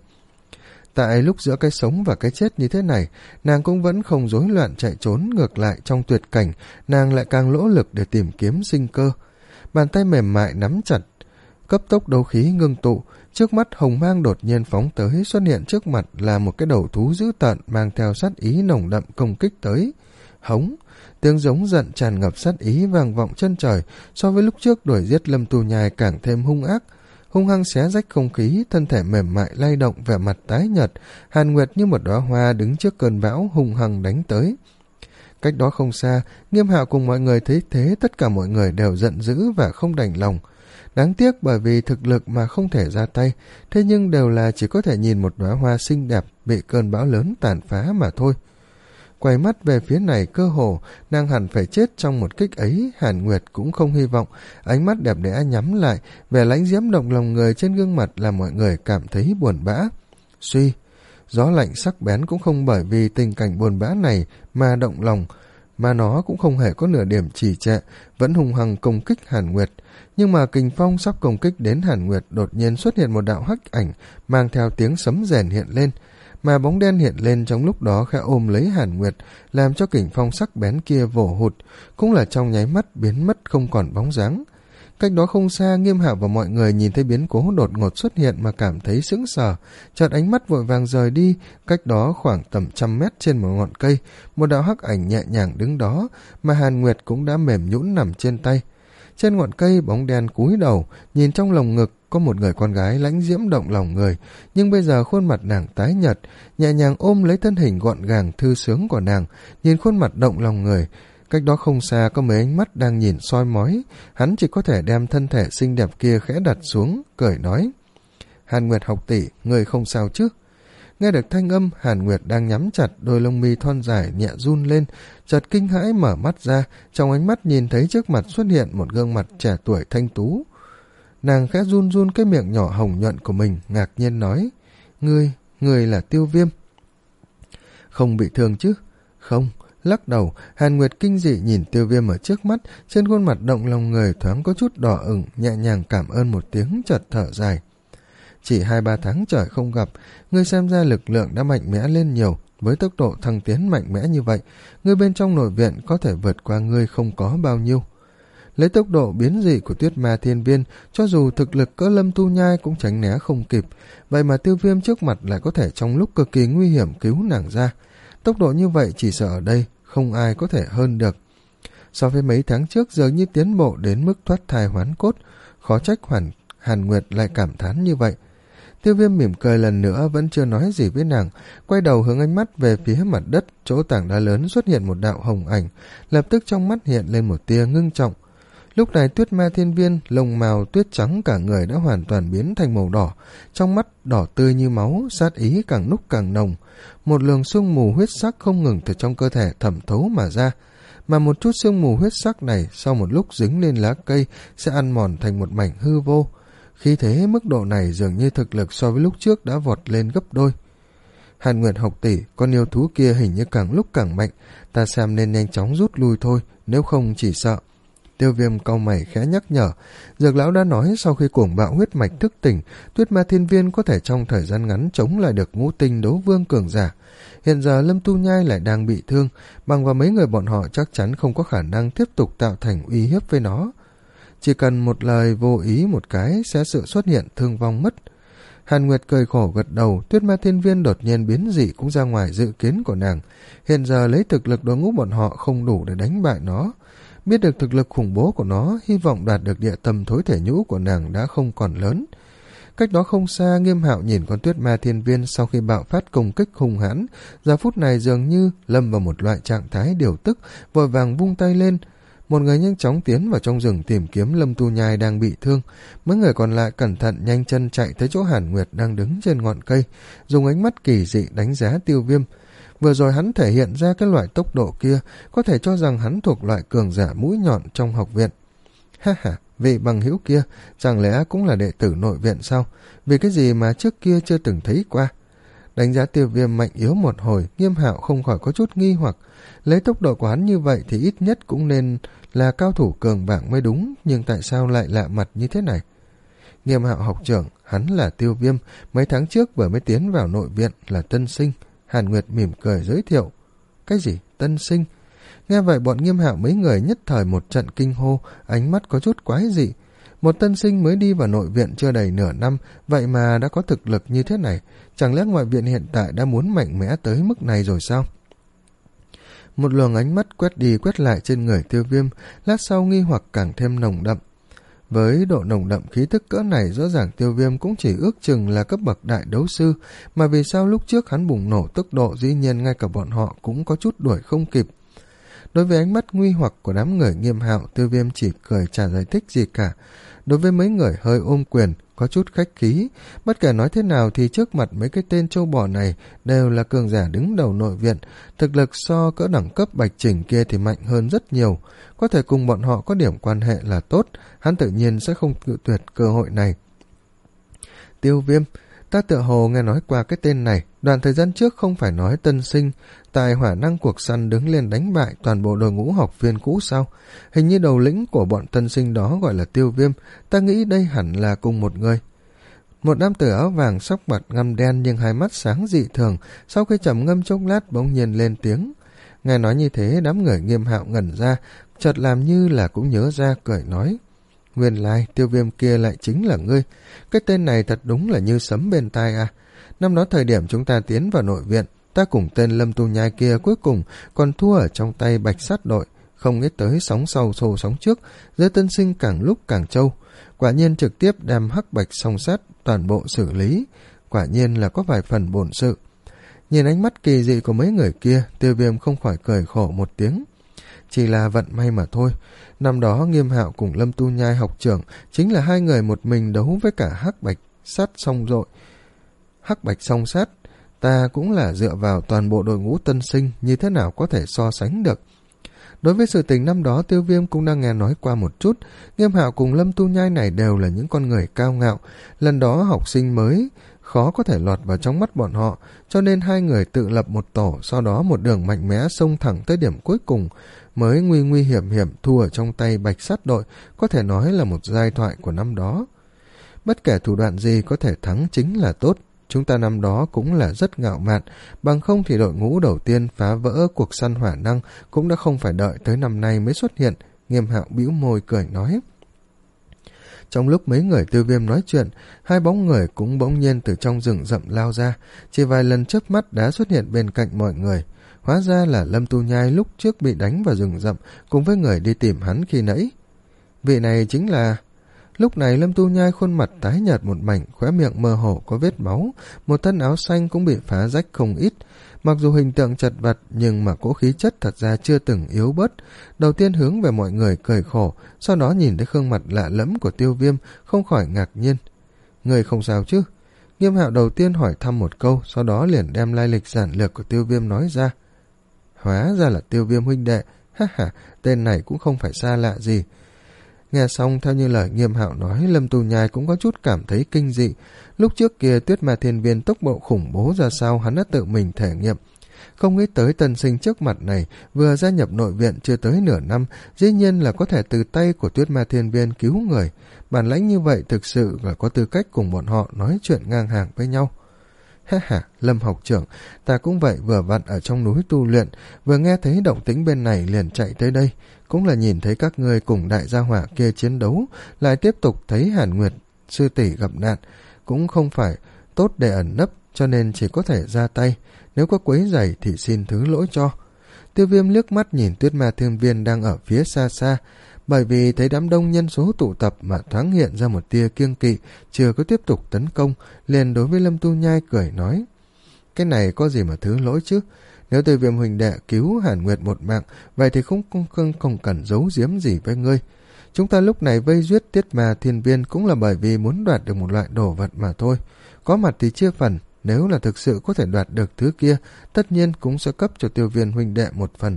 Tại lúc giữa cái sống và cái chết như thế này, nàng cũng vẫn không rối loạn chạy trốn, ngược lại trong tuyệt cảnh, nàng lại càng nỗ lực để tìm kiếm sinh cơ. Bàn tay mềm mại nắm chặt, cấp tốc đấu khí ngưng tụ, trước mắt hồng mang đột nhiên phóng tới, xuất hiện trước mặt là một cái đầu thú dữ tợn mang theo sát ý nồng đậm công kích tới. Hống, tiếng giống giận tràn ngập sát ý vang vọng chân trời, so với lúc trước đuổi giết Lâm Tu Nhai càng thêm hung ác. Hung hăng xé rách không khí, thân thể mềm mại lay động, vẻ mặt tái nhợt. Hàn Nguyệt như một đóa hoa đứng trước cơn bão hung hăng đánh tới. Cách đó không xa, Nghiêm Hạo cùng mọi người thấy thế, tất cả mọi người đều giận dữ và không đành lòng. Đáng tiếc bởi vì thực lực mà không thể ra tay, thế nhưng đều là chỉ có thể nhìn một đóa hoa xinh đẹp bị cơn bão lớn tàn phá mà thôi. quay mắt về phía này, cơ hồ nàng hẳn phải chết trong một kích ấy. Hàn Nguyệt cũng không hy vọng. Ánh mắt đẹp đẽ nhắm lại, vẻ lãnh diễm động lòng người trên gương mặt làm mọi người cảm thấy buồn bã. Suy, gió lạnh sắc bén cũng không bởi vì tình cảnh buồn bã này mà động lòng, mà nó cũng không hề có nửa điểm trì trệ, vẫn hùng hăng công kích Hàn Nguyệt. Nhưng mà kình phong sắp công kích đến Hàn Nguyệt, đột nhiên xuất hiện một đạo hắc ảnh mang theo tiếng sấm rền hiện lên, mà bóng đen hiện lên trong lúc đó khẽ ôm lấy Hàn Nguyệt, làm cho kình phong sắc bén kia vồ hụt, cũng là trong nháy mắt biến mất không còn bóng dáng. Cách đó không xa, Nghiêm Hạo và mọi người nhìn thấy biến cố đột ngột xuất hiện mà cảm thấy sững sờ, chợt ánh mắt vội vàng rời đi. Cách đó khoảng tầm trăm mét trên một ngọn cây, một đạo hắc ảnh nhẹ nhàng đứng đó, mà Hàn Nguyệt cũng đã mềm nhũn nằm trên tay. Trên ngọn cây, bóng đen cúi đầu nhìn trong lồng ngực có một người con gái lãnh diễm động lòng người, nhưng bây giờ khuôn mặt nàng tái nhợt, nhẹ nhàng ôm lấy thân hình gọn gàng thư sướng của nàng, nhìn khuôn mặt động lòng người. Cách đó không xa có mấy ánh mắt đang nhìn soi mói, hắn chỉ có thể đem thân thể xinh đẹp kia khẽ đặt xuống, cười nói: Hàn Nguyệt học tỷ, người không sao chứ? Nghe được thanh âm, Hàn Nguyệt đang nhắm chặt đôi lông mi thon dài nhẹ run lên, chợt kinh hãi mở mắt ra, trong ánh mắt nhìn thấy trước mặt xuất hiện một gương mặt trẻ tuổi thanh tú. Nàng khẽ run run cái miệng nhỏ hồng nhuận của mình, ngạc nhiên nói: Ngươi, ngươi là Tiêu Viêm. Không bị thương chứ? Không. Lắc đầu, Hàn Nguyệt kinh dị nhìn Tiêu Viêm ở trước mắt, trên khuôn mặt động lòng người thoáng có chút đỏ ửng, nhẹ nhàng cảm ơn một tiếng, chợt thở dài. Chỉ hai ba tháng trời không gặp, ngươi xem ra lực lượng đã mạnh mẽ lên nhiều. Với tốc độ thăng tiến mạnh mẽ như vậy, ngươi bên trong nội viện có thể vượt qua ngươi không có bao nhiêu. Lấy tốc độ biến dị của Tuyết Ma Thiên Viên, cho dù thực lực cỡ Lâm Tu Nhai cũng tránh né không kịp, vậy mà Tiêu Viêm trước mặt lại có thể trong lúc cực kỳ nguy hiểm cứu nàng ra. Tốc độ như vậy chỉ sợ ở đây không ai có thể hơn được. So với mấy tháng trước, dường như tiến bộ đến mức thoát thai hoán cốt, khó trách Hoàn Hàn Nguyệt lại cảm thán như vậy. Tiêu Viêm mỉm cười lần nữa, vẫn chưa nói gì với nàng, quay đầu hướng ánh mắt về phía mặt đất. Chỗ tảng đá lớn xuất hiện một đạo hồng ảnh, lập tức trong mắt hiện lên một tia ngưng trọng. Lúc này Tuyết Ma Thiên Viên, lông màu tuyết trắng cả người đã hoàn toàn biến thành màu đỏ, trong mắt đỏ tươi như máu, sát ý càng lúc càng nồng. Một luồng sương mù huyết sắc không ngừng từ trong cơ thể thẩm thấu mà ra, mà một chút sương mù huyết sắc này sau một lúc dính lên lá cây sẽ ăn mòn thành một mảnh hư vô. Khi thế mức độ này dường như thực lực so với lúc trước đã vọt lên gấp đôi. Hàn Nguyệt học tỷ, con yêu thú kia hình như càng lúc càng mạnh, ta xem nên nhanh chóng rút lui thôi, nếu không chỉ sợ. Tiêu Viêm cau mày khẽ nhắc nhở. Dược lão đã nói sau khi cuồng bạo huyết mạch thức tỉnh, Tuyết Ma Thiên Viên có thể trong thời gian ngắn chống lại được ngũ tinh đấu vương cường giả. Hiện giờ Lâm Tu Nhai lại đang bị thương, bằng vào mấy người bọn họ chắc chắn không có khả năng tiếp tục tạo thành uy hiếp với nó. Chỉ cần một lời vô ý một cái sẽ sự xuất hiện thương vong mất. Hàn Nguyệt cười khổ gật đầu. Tuyết Ma Thiên Viên đột nhiên biến dị cũng ra ngoài dự kiến của nàng. Hiện giờ lấy thực lực đội ngũ bọn họ không đủ để đánh bại nó. Biết được thực lực khủng bố của nó, hy vọng đạt được địa tâm thối thể nhũ của nàng đã không còn lớn. Cách đó không xa, Nghiêm Hạo nhìn con Tuyết Ma Thiên Viên sau khi bạo phát công kích hung hãn, giờ phút này dường như lâm vào một loại trạng thái điều tức, vội vàng vung tay lên. Một người nhanh chóng tiến vào trong rừng tìm kiếm Lâm Tu Nhai đang bị thương. Mấy người còn lại cẩn thận nhanh chân chạy tới chỗ Hàn Nguyệt đang đứng trên ngọn cây, dùng ánh mắt kỳ dị đánh giá Tiêu Viêm. Vừa rồi hắn thể hiện ra cái loại tốc độ kia, có thể cho rằng hắn thuộc loại cường giả mũi nhọn trong học viện. Ha ha, vị bằng hữu kia, chẳng lẽ cũng là đệ tử nội viện sao? Vì cái gì mà trước kia chưa từng thấy qua? Đánh giá Tiêu Viêm mạnh yếu một hồi, Nghiêm Hạo không khỏi có chút nghi hoặc. Lấy tốc độ của hắn như vậy thì ít nhất cũng nên là cao thủ cường bảng mới đúng, nhưng tại sao lại lạ mặt như thế này? Nghiêm Hạo học trưởng, hắn là Tiêu Viêm, mấy tháng trước vừa mới tiến vào nội viện, là tân sinh. Hàn Nguyệt mỉm cười giới thiệu. Cái gì? Tân sinh? Nghe vậy bọn Nghiêm Hạo mấy người nhất thời một trận kinh hô, ánh mắt có chút quái dị. Một tân sinh mới đi vào nội viện chưa đầy nửa năm, vậy mà đã có thực lực như thế này. Chẳng lẽ ngoại viện hiện tại đã muốn mạnh mẽ tới mức này rồi sao? Một luồng ánh mắt quét đi quét lại trên người Tiêu Viêm, lát sau nghi hoặc càng thêm nồng đậm. Với độ nồng đậm khí tức cỡ này, rõ ràng Tiêu Viêm cũng chỉ ước chừng là cấp bậc đại đấu sư, mà vì sao lúc trước hắn bùng nổ tốc độ dĩ nhiên ngay cả bọn họ cũng có chút đuổi không kịp. Đối với ánh mắt nguy hoặc của đám người Nghiêm Hạo, Tiêu Viêm chỉ cười chả giải thích gì cả. Đối với mấy người hơi ôm quyền, có chút khách khí. Bất kể nói thế nào thì trước mặt mấy cái tên trâu bò này đều là cường giả đứng đầu nội viện, thực lực so cỡ đẳng cấp Bạch Chỉnh kia thì mạnh hơn rất nhiều, có thể cùng bọn họ có điểm quan hệ là tốt, hắn tự nhiên sẽ không cự tuyệt cơ hội này. Tiêu Viêm, ta tựa hồ nghe nói qua cái tên này, đoạn thời gian trước không phải nói tân sinh tại hỏa năng cuộc săn đứng lên đánh bại toàn bộ đội ngũ học viên cũ sao? Hình như đầu lĩnh của bọn tân sinh đó gọi là Tiêu Viêm, ta nghĩ đây hẳn là cùng một người. Một nam tử áo vàng sóc mặt ngăm đen nhưng hai mắt sáng dị thường, sau khi trầm ngâm chốc lát bỗng nhiên lên tiếng. Nghe nói như thế, đám người Nghiêm Hạo ngẩn ra, chợt làm như là cũng nhớ ra, cười nói: Nguyên lai Tiêu Viêm kia lại chính là ngươi, cái tên này thật đúng là như sấm bên tai à. Năm đó thời điểm chúng ta tiến vào nội viện, ta cùng tên Lâm Tu Nhai kia cuối cùng còn thua ở trong tay Bạch Sát đội, không nghĩ tới sóng sau xô sóng trước, giới tân sinh càng lúc càng trâu, quả nhiên trực tiếp đem Hắc Bạch song sát toàn bộ xử lý, quả nhiên là có vài phần bổn sự. Nhìn ánh mắt kỳ dị của mấy người kia, Tiêu Viêm không khỏi cười khổ một tiếng. Chỉ là vận may mà thôi, năm đó Nghiêm Hạo cùng Lâm Tu Nhai học trưởng chính là hai người một mình đấu với cả Hắc Bạch sát song dội. Hắc Bạch song sát, ta cũng là dựa vào toàn bộ đội ngũ tân sinh, như thế nào có thể so sánh được. Đối với sự tình năm đó, Tiêu Viêm cũng đang nghe nói qua một chút. Nghiêm Hạo cùng Lâm Tu Nhai này đều là những con người cao ngạo, lần đó học sinh mới khó có thể lọt vào trong mắt bọn họ, cho nên hai người tự lập một tổ, sau đó một đường mạnh mẽ xông thẳng tới điểm cuối cùng, mới nguy nguy hiểm hiểm thua ở trong tay Bạch Sát đội, có thể nói là một giai thoại của năm đó. Bất kể thủ đoạn gì, có thể thắng chính là tốt. Chúng ta năm đó cũng là rất ngạo mạn, bằng không thì đội ngũ đầu tiên phá vỡ cuộc săn hỏa năng cũng đã không phải đợi tới năm nay mới xuất hiện. Nghiêm Hạo bĩu môi cười nói. Trong lúc mấy người Tiêu Viêm nói chuyện, hai bóng người cũng bỗng nhiên từ trong rừng rậm lao ra, chỉ vài lần chớp mắt đã xuất hiện bên cạnh mọi người. Hóa ra là Lâm Tu Nhai lúc trước bị đánh vào rừng rậm cùng với người đi tìm hắn khi nãy. Vị này chính là... Lúc này Lâm Tu Nhai khuôn mặt tái nhợt một mảnh, khóe miệng mơ hồ có vết máu, một thân áo xanh cũng bị phá rách không ít. Mặc dù hình tượng chật vật nhưng mà cỗ khí chất thật ra chưa từng yếu bớt. Đầu tiên hướng về mọi người cười khổ, sau đó nhìn thấy gương mặt lạ lẫm của Tiêu Viêm, không khỏi ngạc nhiên. Người không sao chứ? Nghiêm Hạo đầu tiên hỏi thăm một câu, sau đó liền đem lai lịch giản lược của Tiêu Viêm nói ra. Hóa ra là Tiêu Viêm huynh đệ, ha ha, tên này cũng không phải xa lạ gì. Nghe xong theo như lời Nghiêm Hạo nói, Lâm Tu Nhai cũng có chút cảm thấy kinh dị. Lúc trước kia Tuyết Ma Thiên Viên tốc độ khủng bố ra sao hắn đã tự mình thể nghiệm. Không nghĩ tới tân sinh trước mặt này vừa gia nhập nội viện chưa tới nửa năm, dĩ nhiên là có thể từ tay của Tuyết Ma Thiên Viên cứu người. Bản lãnh như vậy thực sự là có tư cách cùng bọn họ nói chuyện ngang hàng với nhau. Ha ha, Lâm học trưởng, ta cũng vậy, vừa vặn ở trong núi tu luyện, vừa nghe thấy động tĩnh bên này liền chạy tới đây, cũng là nhìn thấy các ngươi cùng đại gia hỏa kia chiến đấu, lại tiếp tục thấy Hàn Nguyệt sư tỷ gặp nạn, cũng không phải tốt để ẩn nấp, cho nên chỉ có thể ra tay, nếu có quấy rầy thì xin thứ lỗi cho. Tiêu Viêm liếc mắt nhìn Tuyết Ma Thiên Viên đang ở phía xa xa, bởi vì thấy đám đông nhân số tụ tập mà thoáng hiện ra một tia kiêng kỵ, chưa có tiếp tục tấn công, liền đối với Lâm Tu Nhai cười nói. Cái này có gì mà thứ lỗi chứ? Nếu Tiêu Viêm huynh đệ cứu Hàn Nguyệt một mạng, vậy thì không, không, không cần giấu giếm gì với ngươi. Chúng ta lúc này vây giết Tiết Ma Thiên Viên cũng là bởi vì muốn đoạt được một loại đồ vật mà thôi. Có mặt thì chia phần, nếu là thực sự có thể đoạt được thứ kia, tất nhiên cũng sẽ cấp cho Tiêu Viêm huynh đệ một phần.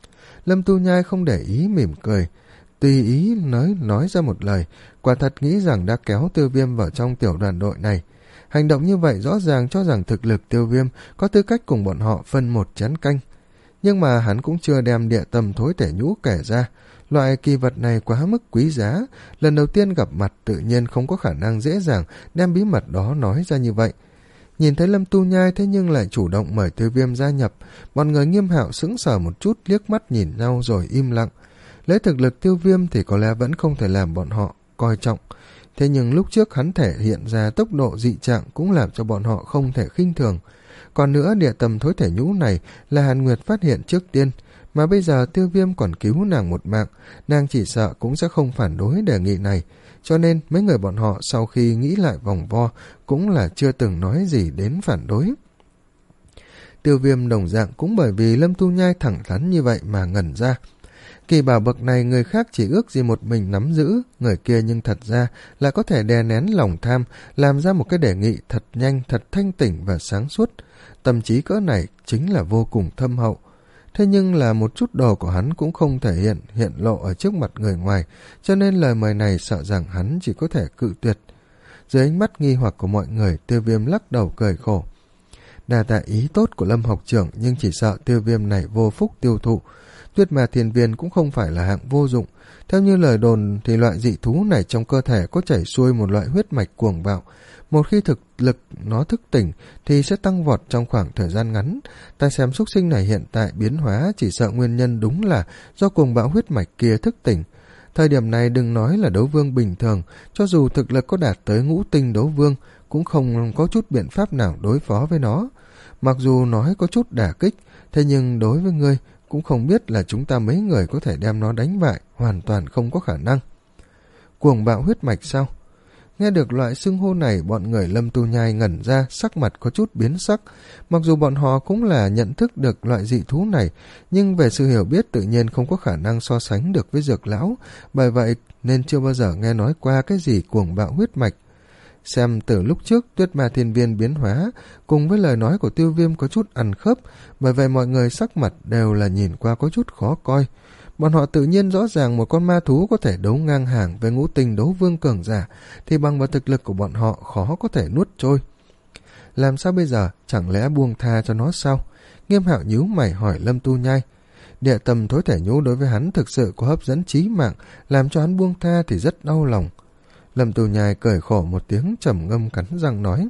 Lâm Tu Nhai không để ý mỉm cười, tùy ý nói nói ra một lời, quả thật nghĩ rằng đã kéo Tiêu Viêm vào trong tiểu đoàn đội này. Hành động như vậy rõ ràng cho rằng thực lực Tiêu Viêm có tư cách cùng bọn họ phân một chén canh. Nhưng mà hắn cũng chưa đem địa tâm thối thể nhũ kể ra. Loại kỳ vật này quá mức quý giá, lần đầu tiên gặp mặt tự nhiên không có khả năng dễ dàng đem bí mật đó nói ra như vậy. Nhìn thấy Lâm Tu Nhai thế nhưng lại chủ động mời Tiêu Viêm gia nhập, bọn người Nghiêm Hạo sững sờ một chút, liếc mắt nhìn nhau rồi im lặng. Lấy thực lực Tiêu Viêm thì có lẽ vẫn không thể làm bọn họ coi trọng. Thế nhưng lúc trước hắn thể hiện ra tốc độ dị trạng cũng làm cho bọn họ không thể khinh thường. Còn nữa, địa tâm thối thể nhũ này là Hàn Nguyệt phát hiện trước tiên, mà bây giờ Tiêu Viêm còn cứu nàng một mạng, nàng chỉ sợ cũng sẽ không phản đối đề nghị này. Cho nên mấy người bọn họ sau khi nghĩ lại vòng vo cũng là chưa từng nói gì đến phản đối. Tiêu Viêm đồng dạng cũng bởi vì Lâm Tu Nhai thẳng thắn như vậy mà ngẩn ra. Kỳ bảo bậc này người khác chỉ ước gì một mình nắm giữ, người kia nhưng thật ra là có thể đè nén lòng tham, làm ra một cái đề nghị thật nhanh, thật thanh tỉnh và sáng suốt. Tâm trí cỡ này chính là vô cùng thâm hậu. Thế nhưng là một chút đồ của hắn cũng không thể hiện, hiện lộ ở trước mặt người ngoài, cho nên lời mời này sợ rằng hắn chỉ có thể cự tuyệt. Dưới ánh mắt nghi hoặc của mọi người, Tiêu Viêm lắc đầu cười khổ. Đa tạ ý tốt của Lâm học trưởng, nhưng chỉ sợ Tiêu Viêm này vô phúc tiêu thụ. Tuyết Ma Thiên Viên cũng không phải là hạng vô dụng. Theo như lời đồn thì loại dị thú này trong cơ thể có chảy xuôi một loại huyết mạch cuồng bạo. Một khi thực lực nó thức tỉnh thì sẽ tăng vọt trong khoảng thời gian ngắn. Ta xem súc sinh này hiện tại biến hóa chỉ sợ nguyên nhân đúng là do cuồng bạo huyết mạch kia thức tỉnh. Thời điểm này đừng nói là đấu vương bình thường, cho dù thực lực có đạt tới ngũ tinh đấu vương cũng không có chút biện pháp nào đối phó với nó. Mặc dù nói có chút đả kích, thế nhưng đối với ngươi cũng không biết là chúng ta mấy người có thể đem nó đánh bại, hoàn toàn không có khả năng. Cuồng bạo huyết mạch sao? Nghe được loại xưng hô này, bọn người Lâm Tu Nhai ngẩn ra, sắc mặt có chút biến sắc. Mặc dù bọn họ cũng là nhận thức được loại dị thú này, nhưng về sự hiểu biết tự nhiên không có khả năng so sánh được với Dược Lão, bởi vậy nên chưa bao giờ nghe nói qua cái gì cuồng bạo huyết mạch. Xem từ lúc trước Tuyết Ma Thiên Viên biến hóa, cùng với lời nói của Tiêu Viêm có chút ăn khớp, bởi vậy mọi người sắc mặt đều là nhìn qua có chút khó coi. Bọn họ tự nhiên rõ ràng một con ma thú có thể đấu ngang hàng với ngũ tinh đấu vương cường giả, thì bằng vào thực lực của bọn họ khó có thể nuốt trôi. Làm sao bây giờ, chẳng lẽ buông tha cho nó sao? Nghiêm Hạo nhíu mày hỏi Lâm Tu Nhai. Địa tâm thối thể nhũ đối với hắn thực sự có hấp dẫn chí mạng, làm cho hắn buông tha thì rất đau lòng. Lâm Tu Nhai cười khổ một tiếng, trầm ngâm cắn răng nói.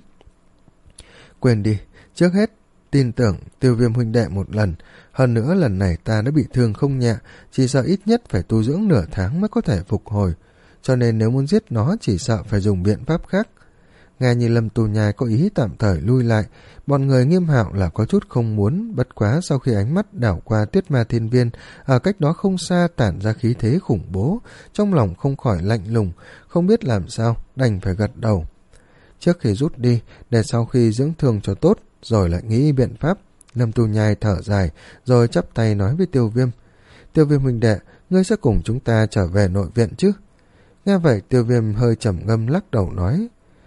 Quên đi, trước hết tin tưởng Tiêu Viêm huynh đệ một lần, hơn nữa lần này ta đã bị thương không nhẹ, chỉ sợ ít nhất phải tu dưỡng nửa tháng mới có thể phục hồi, cho nên nếu muốn giết nó chỉ sợ phải dùng biện pháp khác. Nghe như Lâm Tu Nhai có ý tạm thời lui lại, bọn người Nghiêm Hạo là có chút không muốn, bất quá sau khi ánh mắt đảo qua Tuyết Ma Thiên Viên, ở cách đó không xa tản ra khí thế khủng bố, trong lòng không khỏi lạnh lùng, không biết làm sao, đành phải gật đầu. Trước khi rút đi, để sau khi dưỡng thương cho tốt, rồi lại nghĩ biện pháp, Lâm Tu Nhai thở dài, rồi chắp tay nói với Tiêu Viêm. Tiêu Viêm huynh đệ, ngươi sẽ cùng chúng ta trở về nội viện chứ? Nghe vậy Tiêu Viêm hơi trầm ngâm lắc đầu nói.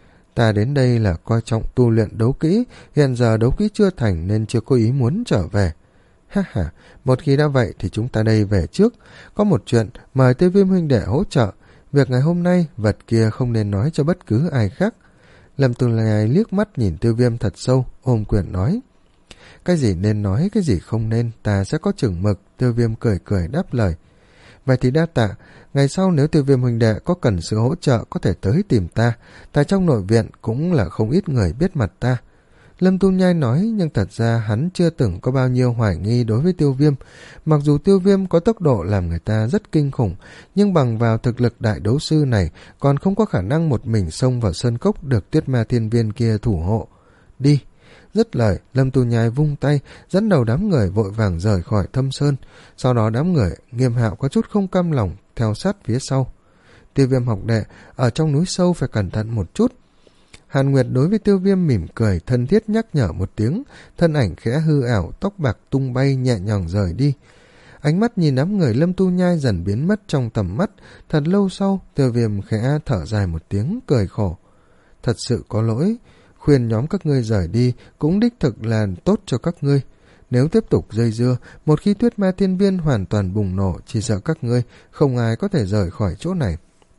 Ta đến đây là coi trọng tu luyện đấu kỹ, hiện giờ đấu kỹ chưa thành nên chưa có ý muốn trở về. Ha ha, một khi đã vậy thì chúng ta đây về trước. Có một chuyện mời Tiêu Viêm huynh đệ hỗ trợ. Việc ngày hôm nay, vật kia không nên nói cho bất cứ ai khác. Lâm Tu Nhai liếc mắt nhìn Tiêu Viêm thật sâu, ôm quyền nói. Cái gì nên nói, cái gì không nên, ta sẽ có chừng mực. Tiêu Viêm cười cười đáp lời. Vậy thì đa tạ, ngày sau nếu Tiêu Viêm huynh đệ có cần sự hỗ trợ có thể tới tìm ta, tại trong nội viện cũng là không ít người biết mặt ta. Lâm Tu Nhai nói, nhưng thật ra hắn chưa từng có bao nhiêu hoài nghi đối với Tiêu Viêm. Mặc dù Tiêu Viêm có tốc độ làm người ta rất kinh khủng, nhưng bằng vào thực lực đại đấu sư này còn không có khả năng một mình xông vào sơn cốc được Tuyết Ma Thiên Viên kia thủ hộ. Đi! Dứt lời, Lâm Tu Nhai vung tay, dẫn đầu đám người vội vàng rời khỏi thâm sơn. Sau đó đám người Nghiêm Hạo có chút không cam lòng, theo sát phía sau. Tiêu Viêm học đệ, ở trong núi sâu phải cẩn thận một chút. Hàn Nguyệt đối với Tiêu Viêm mỉm cười, thân thiết nhắc nhở một tiếng, thân ảnh khẽ hư ảo, tóc bạc tung bay nhẹ nhàng rời đi. Ánh mắt nhìn đám người Lâm Tu Nhai dần biến mất trong tầm mắt, thật lâu sau, Tiêu Viêm khẽ thở dài một tiếng, cười khổ. Thật sự có lỗi, khuyên nhóm các ngươi rời đi cũng đích thực là tốt cho các ngươi. Nếu tiếp tục dây dưa, một khi Tuyết Ma Thiên Viên hoàn toàn bùng nổ, chỉ sợ các ngươi không ai có thể rời khỏi chỗ này.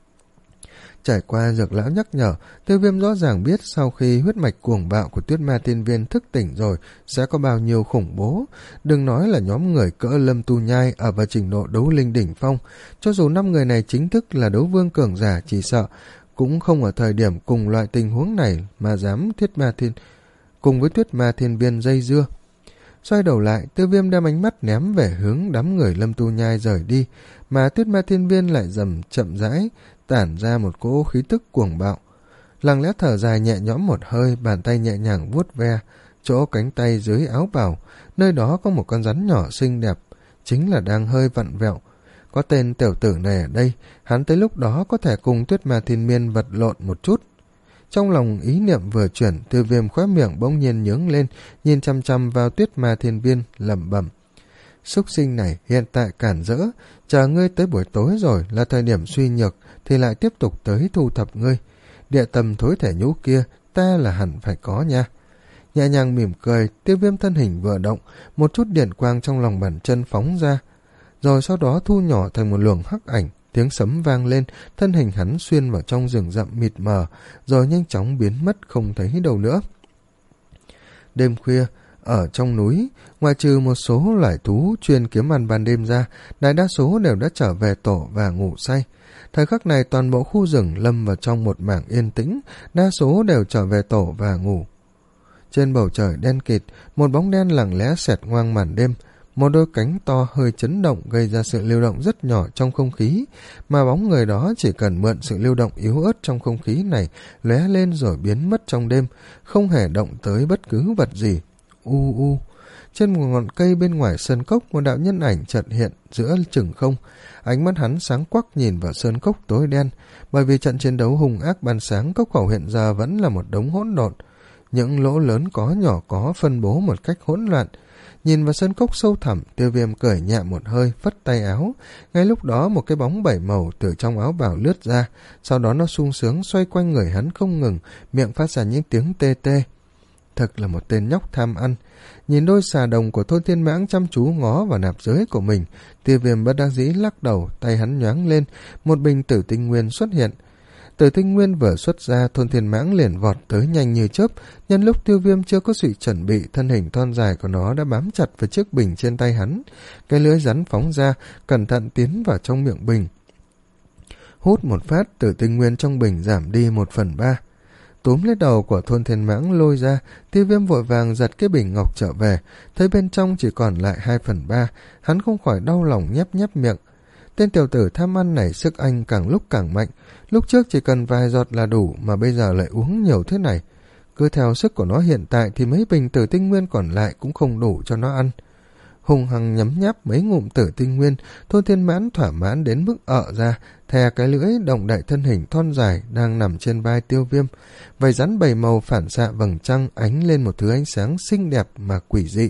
Trải qua Dược Lão nhắc nhở, Tiêu Viêm rõ ràng biết sau khi huyết mạch cuồng bạo của Tuyết Ma Thiên Viên thức tỉnh rồi sẽ có bao nhiêu khủng bố. Đừng nói là nhóm người cỡ Lâm Tu Nhai ở vào trình độ đấu linh đỉnh phong, cho dù năm người này chính thức là đấu vương cường giả, chỉ sợ cũng không ở thời điểm cùng loại tình huống này mà dám Tuyết Ma Thiên cùng với Tuyết Ma Thiên Viên dây dưa. Xoay đầu lại, Tiêu Viêm đem ánh mắt ném về hướng đám người Lâm Tu Nhai rời đi, mà Tuyết Ma Thiên Viên lại dầm chậm rãi tản ra một cỗ khí tức cuồng bạo. Lặng lẽ thở dài nhẹ nhõm một hơi, bàn tay nhẹ nhàng vuốt ve chỗ cánh tay dưới áo bào, nơi đó có một con rắn nhỏ xinh đẹp, chính là đang hơi vặn vẹo. Có tên tiểu tử này ở đây, hắn tới lúc đó có thể cùng Tuyết Ma Thiên Miên vật lộn một chút. Trong lòng ý niệm vừa chuyển, Tiêu Viêm khóe miệng bỗng nhiên nhướng lên, nhìn chăm chăm vào Tuyết Ma Thiên Viên, lẩm bẩm. Súc sinh này hiện tại cản rỡ, chờ ngươi tới buổi tối rồi là thời điểm suy nhược thì lại tiếp tục tới thu thập ngươi. Địa tâm thối thể nhũ kia ta là hẳn phải có nha. Nhẹ nhàng mỉm cười, Tiêu Viêm thân hình vừa động, một chút điện quang trong lòng bàn chân phóng ra, rồi sau đó thu nhỏ thành một luồng hắc ảnh. Tiếng sấm vang lên, thân hình hắn xuyên vào trong rừng rậm mịt mờ, rồi nhanh chóng biến mất không thấy đâu nữa. Đêm khuya, ở trong núi, ngoài trừ một số loài thú chuyên kiếm ăn ban đêm ra, đại đa số đều đã trở về tổ và ngủ say. Thời khắc này toàn bộ khu rừng lâm vào trong một mảng yên tĩnh, đa số đều trở về tổ và ngủ. Trên bầu trời đen kịt, một bóng đen lặng lẽ xẹt ngoang màn đêm, một đôi cánh to hơi chấn động gây ra sự lưu động rất nhỏ trong không khí, mà bóng người đó chỉ cần mượn sự lưu động yếu ớt trong không khí này lóe lên rồi biến mất trong đêm, không hề động tới bất cứ vật gì. U u, trên một ngọn cây bên ngoài sơn cốc, một đạo nhân ảnh chợt hiện giữa chừng không. Ánh mắt hắn sáng quắc nhìn vào sơn cốc tối đen, bởi vì trận chiến đấu hung ác ban sáng, cốc khẩu hiện giờ vẫn là một đống hỗn độn, những lỗ lớn có nhỏ có phân bố một cách hỗn loạn. Nhìn vào sân cốc sâu thẳm, Tiêu Viêm cười nhẹ một hơi, phất tay áo. Ngay lúc đó một cái bóng bảy màu từ trong áo bào lướt ra, sau đó nó sung sướng xoay quanh người hắn không ngừng, miệng phát ra những tiếng tê tê. Thật là một tên nhóc tham ăn. Nhìn đôi xà đồng của Thôn Thiên Mãng chăm chú ngó vào nạp giới của mình, Tiêu Viêm bất đắc dĩ lắc đầu, tay hắn nhoáng lên, một bình tử tinh nguyên xuất hiện. Tử tinh nguyên vừa xuất ra, Thôn Thiên Mãng liền vọt tới nhanh như chớp. Nhân lúc Tiêu Viêm chưa có sự chuẩn bị, thân hình thon dài của nó đã bám chặt vào chiếc bình trên tay hắn. Cái lưỡi rắn phóng ra, cẩn thận tiến vào trong miệng bình. Hút một phát, tử tinh nguyên trong bình giảm đi một phần ba. Túm lấy đầu của Thôn Thiên Mãng lôi ra, Tiêu Viêm vội vàng giật cái bình ngọc trở về, thấy bên trong chỉ còn lại hai phần ba, hắn không khỏi đau lòng nhép nhép miệng. Tên tiểu tử tham ăn này sức anh càng lúc càng mạnh, lúc trước chỉ cần vài giọt là đủ mà bây giờ lại uống nhiều thế này. Cứ theo sức của nó hiện tại thì mấy bình tử tinh nguyên còn lại cũng không đủ cho nó ăn. Hùng hằng nhấm nháp mấy ngụm tử tinh nguyên, Thôn Thiên Mãn thỏa mãn đến mức ợ ra, thè cái lưỡi động đậy thân hình thon dài đang nằm trên vai Tiêu Viêm. Vảy rắn bảy màu phản xạ vầng trăng ánh lên một thứ ánh sáng xinh đẹp mà quỷ dị.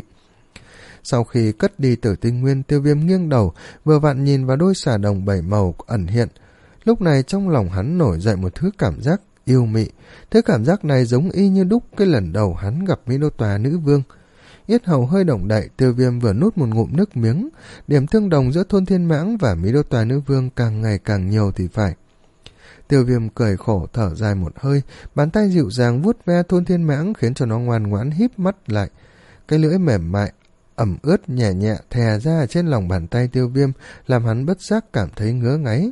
Sau khi cất đi tử tinh nguyên, Tiêu Viêm nghiêng đầu, vừa vặn nhìn vào đôi xà đồng bảy màu ẩn hiện. Lúc này trong lòng hắn nổi dậy một thứ cảm giác yêu mị. Thứ cảm giác này giống y như đúc cái lần đầu hắn gặp Mỹ Đô Tòa nữ vương. Yết hầu hơi động đậy, Tiêu Viêm vừa nuốt một ngụm nước miếng. Điểm tương đồng giữa Thôn Thiên Mãng và Mỹ Đô Tòa nữ vương càng ngày càng nhiều thì phải. Tiêu Viêm cười khổ thở dài một hơi, bàn tay dịu dàng vuốt ve Thôn Thiên Mãng khiến cho nó ngoan ngoãn híp mắt lại. Cái lưỡi mềm mại ẩm ướt nhẹ nhẹ thè ra trên lòng bàn tay Tiêu Viêm, làm hắn bất giác cảm thấy ngứa ngáy.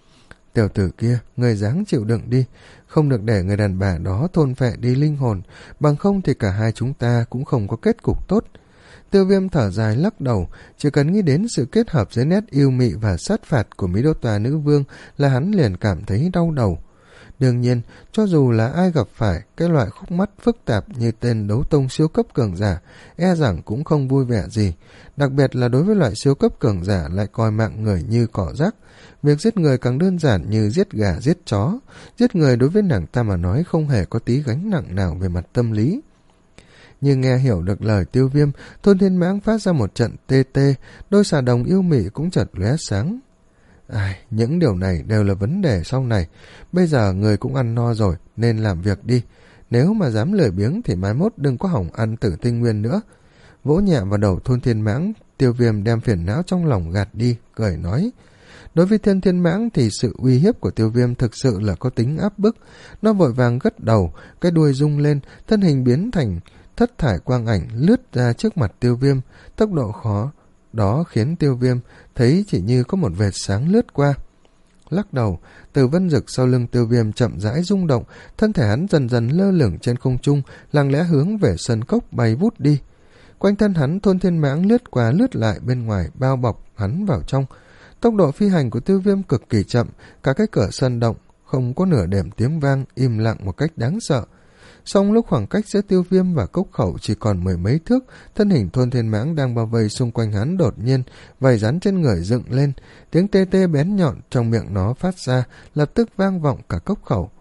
Tiểu tử kia, người dáng chịu đựng đi, không được để người đàn bà đó thôn phệ đi linh hồn, bằng không thì cả hai chúng ta cũng không có kết cục tốt. Tiêu Viêm thở dài lắc đầu, chỉ cần nghĩ đến sự kết hợp giữa nét yêu mị và sát phạt của Mỹ Đô Tòa nữ vương là hắn liền cảm thấy đau đầu. Đương nhiên, cho dù là ai gặp phải cái loại khúc mắc phức tạp như tên đấu tông siêu cấp cường giả, e rằng cũng không vui vẻ gì, đặc biệt là đối với loại siêu cấp cường giả lại coi mạng người như cỏ rác. Việc giết người càng đơn giản như giết gà giết chó, giết người đối với nàng ta mà nói không hề có tí gánh nặng nào về mặt tâm lý. Nhưng nghe hiểu được lời Tiêu Viêm, Thôn Thiên Mãng phát ra một trận tê tê, đôi xà đồng yêu mị cũng chợt lóe sáng. Ai, những điều này đều là vấn đề sau này, bây giờ người cũng ăn no rồi nên làm việc đi, nếu mà dám lười biếng thì mai mốt đừng có hỏng ăn tử tinh nguyên nữa. Vỗ nhẹ vào đầu Thôn Thiên Mãng, Tiêu Viêm đem phiền não trong lòng gạt đi, cười nói. Đối với Thiên Thiên Mãng thì sự uy hiếp của Tiêu Viêm thực sự là có tính áp bức. Nó vội vàng gất đầu, cái đuôi rung lên, thân hình biến thành thất thải quang ảnh lướt ra trước mặt Tiêu Viêm. Tốc độ khó đó khiến Tiêu Viêm thấy chỉ như có một vệt sáng lướt qua. Lắc đầu, từ vân dực sau lưng Tiêu Viêm chậm rãi rung động, thân thể hắn dần dần lơ lửng trên không trung, lặng lẽ hướng về sân cốc bay vút đi. Quanh thân hắn, Thôn Thiên Mãng lướt qua lướt lại bên ngoài, bao bọc hắn vào trong. Tốc độ phi hành của Tiêu Viêm cực kỳ chậm, cả cái cửa sân động không có nửa điểm tiếng vang, im lặng một cách đáng sợ. Song lúc khoảng cách giữa Tiêu Viêm và cốc khẩu chỉ còn mười mấy thước, thân hình Thôn Thiên Mãng đang bao vây xung quanh hắn đột nhiên vảy rắn trên người dựng lên, tiếng tê tê bén nhọn trong miệng nó phát ra lập tức vang vọng cả cốc khẩu.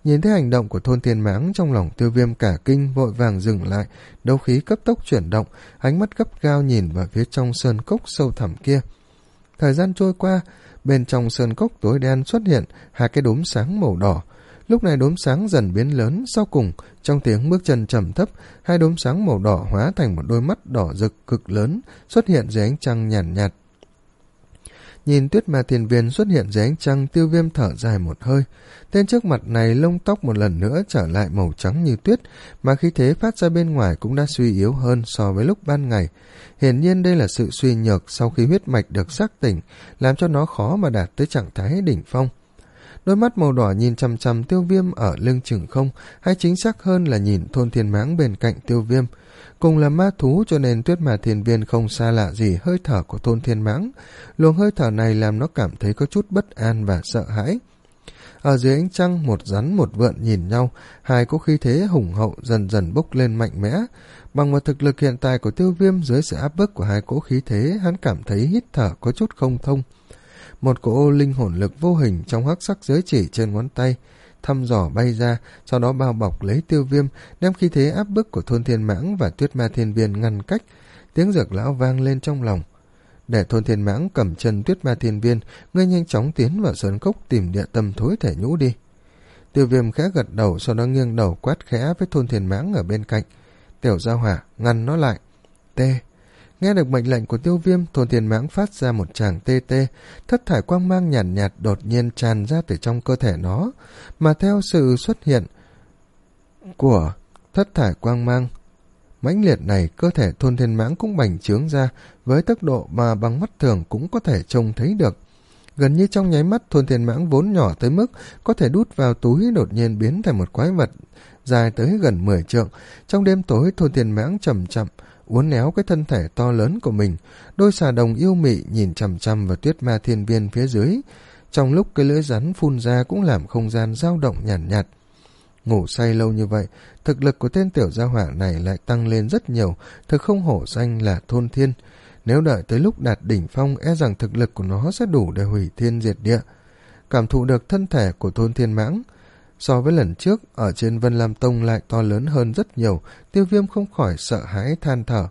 Nhìn thấy hành động của thôn thiên mãng, trong lòng Tiêu Viêm cả kinh, vội vàng dừng lại, đấu khí cấp tốc chuyển động, ánh mắt gấp gao nhìn vào phía trong sơn cốc sâu thẳm kia. Thời gian trôi qua, bên trong sơn cốc tối đen xuất hiện hai cái đốm sáng màu đỏ. Lúc này đốm sáng dần biến lớn, sau cùng trong tiếng bước chân trầm thấp, hai đốm sáng màu đỏ hóa thành một đôi mắt đỏ rực cực lớn xuất hiện dưới ánh trăng nhàn nhạt, nhạt. Nhìn Tuyết Ma Thiên Viên xuất hiện dưới ánh trăng, Tiêu Viêm thở dài một hơi. Tên trước mặt này lông tóc một lần nữa trở lại màu trắng như tuyết, mà khí thế phát ra bên ngoài cũng đã suy yếu hơn so với lúc ban ngày. Hiển nhiên đây là sự suy nhược sau khi huyết mạch được giác tỉnh, làm cho nó khó mà đạt tới trạng thái đỉnh phong. Đôi mắt màu đỏ nhìn chằm chằm Tiêu Viêm ở lưng chừng không, hay chính xác hơn là nhìn thôn thiên mãng bên cạnh Tiêu Viêm. Cùng là ma thú cho nên Tuyết Ma Thiên Viên không xa lạ gì hơi thở của thôn thiên mãng. Luồng hơi thở này làm nó cảm thấy có chút bất an và sợ hãi. Ở dưới ánh trăng, một rắn một vượn nhìn nhau, hai có khí thế hùng hậu dần dần bốc lên mạnh mẽ. Bằng một thực lực hiện tại của Tiêu Viêm, dưới sự áp bức của hai cỗ khí thế, hắn cảm thấy hít thở có chút không thông. Một cỗ linh hồn lực vô hình trong hắc sắc giới chỉ trên ngón tay thăm dò bay ra, sau đó bao bọc lấy Tiêu Viêm, đem khí thế áp bức của thôn thiên mãng và Tuyết Ma Thiên Viên ngăn cách. Tiếng dược lão vang lên trong lòng. Để thôn thiên mãng cầm chân Tuyết Ma Thiên Viên, ngươi nhanh chóng tiến vào sơn cốc tìm địa tâm thối thể nhũ đi. Tiêu Viêm khẽ gật đầu, sau đó nghiêng đầu quát khẽ với thôn thiên mãng ở bên cạnh. Tiểu gia hỏa, ngăn nó lại. Tê. Nghe được mệnh lệnh của Tiêu Viêm, thôn thiên mãng phát ra một tràng tê tê, thất thải quang mang nhàn nhạt, nhạt đột nhiên tràn ra từ trong cơ thể nó, mà theo sự xuất hiện của thất thải quang mang mãnh liệt này, cơ thể thôn thiên mãng cũng bành trướng ra với tốc độ mà bằng mắt thường cũng có thể trông thấy được. Gần như trong nháy mắt, thôn thiên mãng vốn nhỏ tới mức có thể đút vào túi đột nhiên biến thành một quái vật dài tới gần mười trượng. Trong đêm tối, thôn thiên mãng chậm chậm uốn éo cái thân thể to lớn của mình, đôi xà đồng yêu mị nhìn chằm chằm vào Tuyết Ma Thiên Viên phía dưới. Trong lúc cái lưỡi rắn phun ra cũng làm không gian dao động nhàn nhạt, nhạt. Ngủ say lâu như vậy, thực lực của tên tiểu gia hỏa này lại tăng lên rất nhiều, thực không hổ danh là thôn thiên. Nếu đợi tới lúc đạt đỉnh phong, e rằng thực lực của nó sẽ đủ để hủy thiên diệt địa. Cảm thụ được thân thể của thôn thiên mãng so với lần trước ở trên Vân Lam Tông lại to lớn hơn rất nhiều, Tiêu Viêm không khỏi sợ hãi than thở.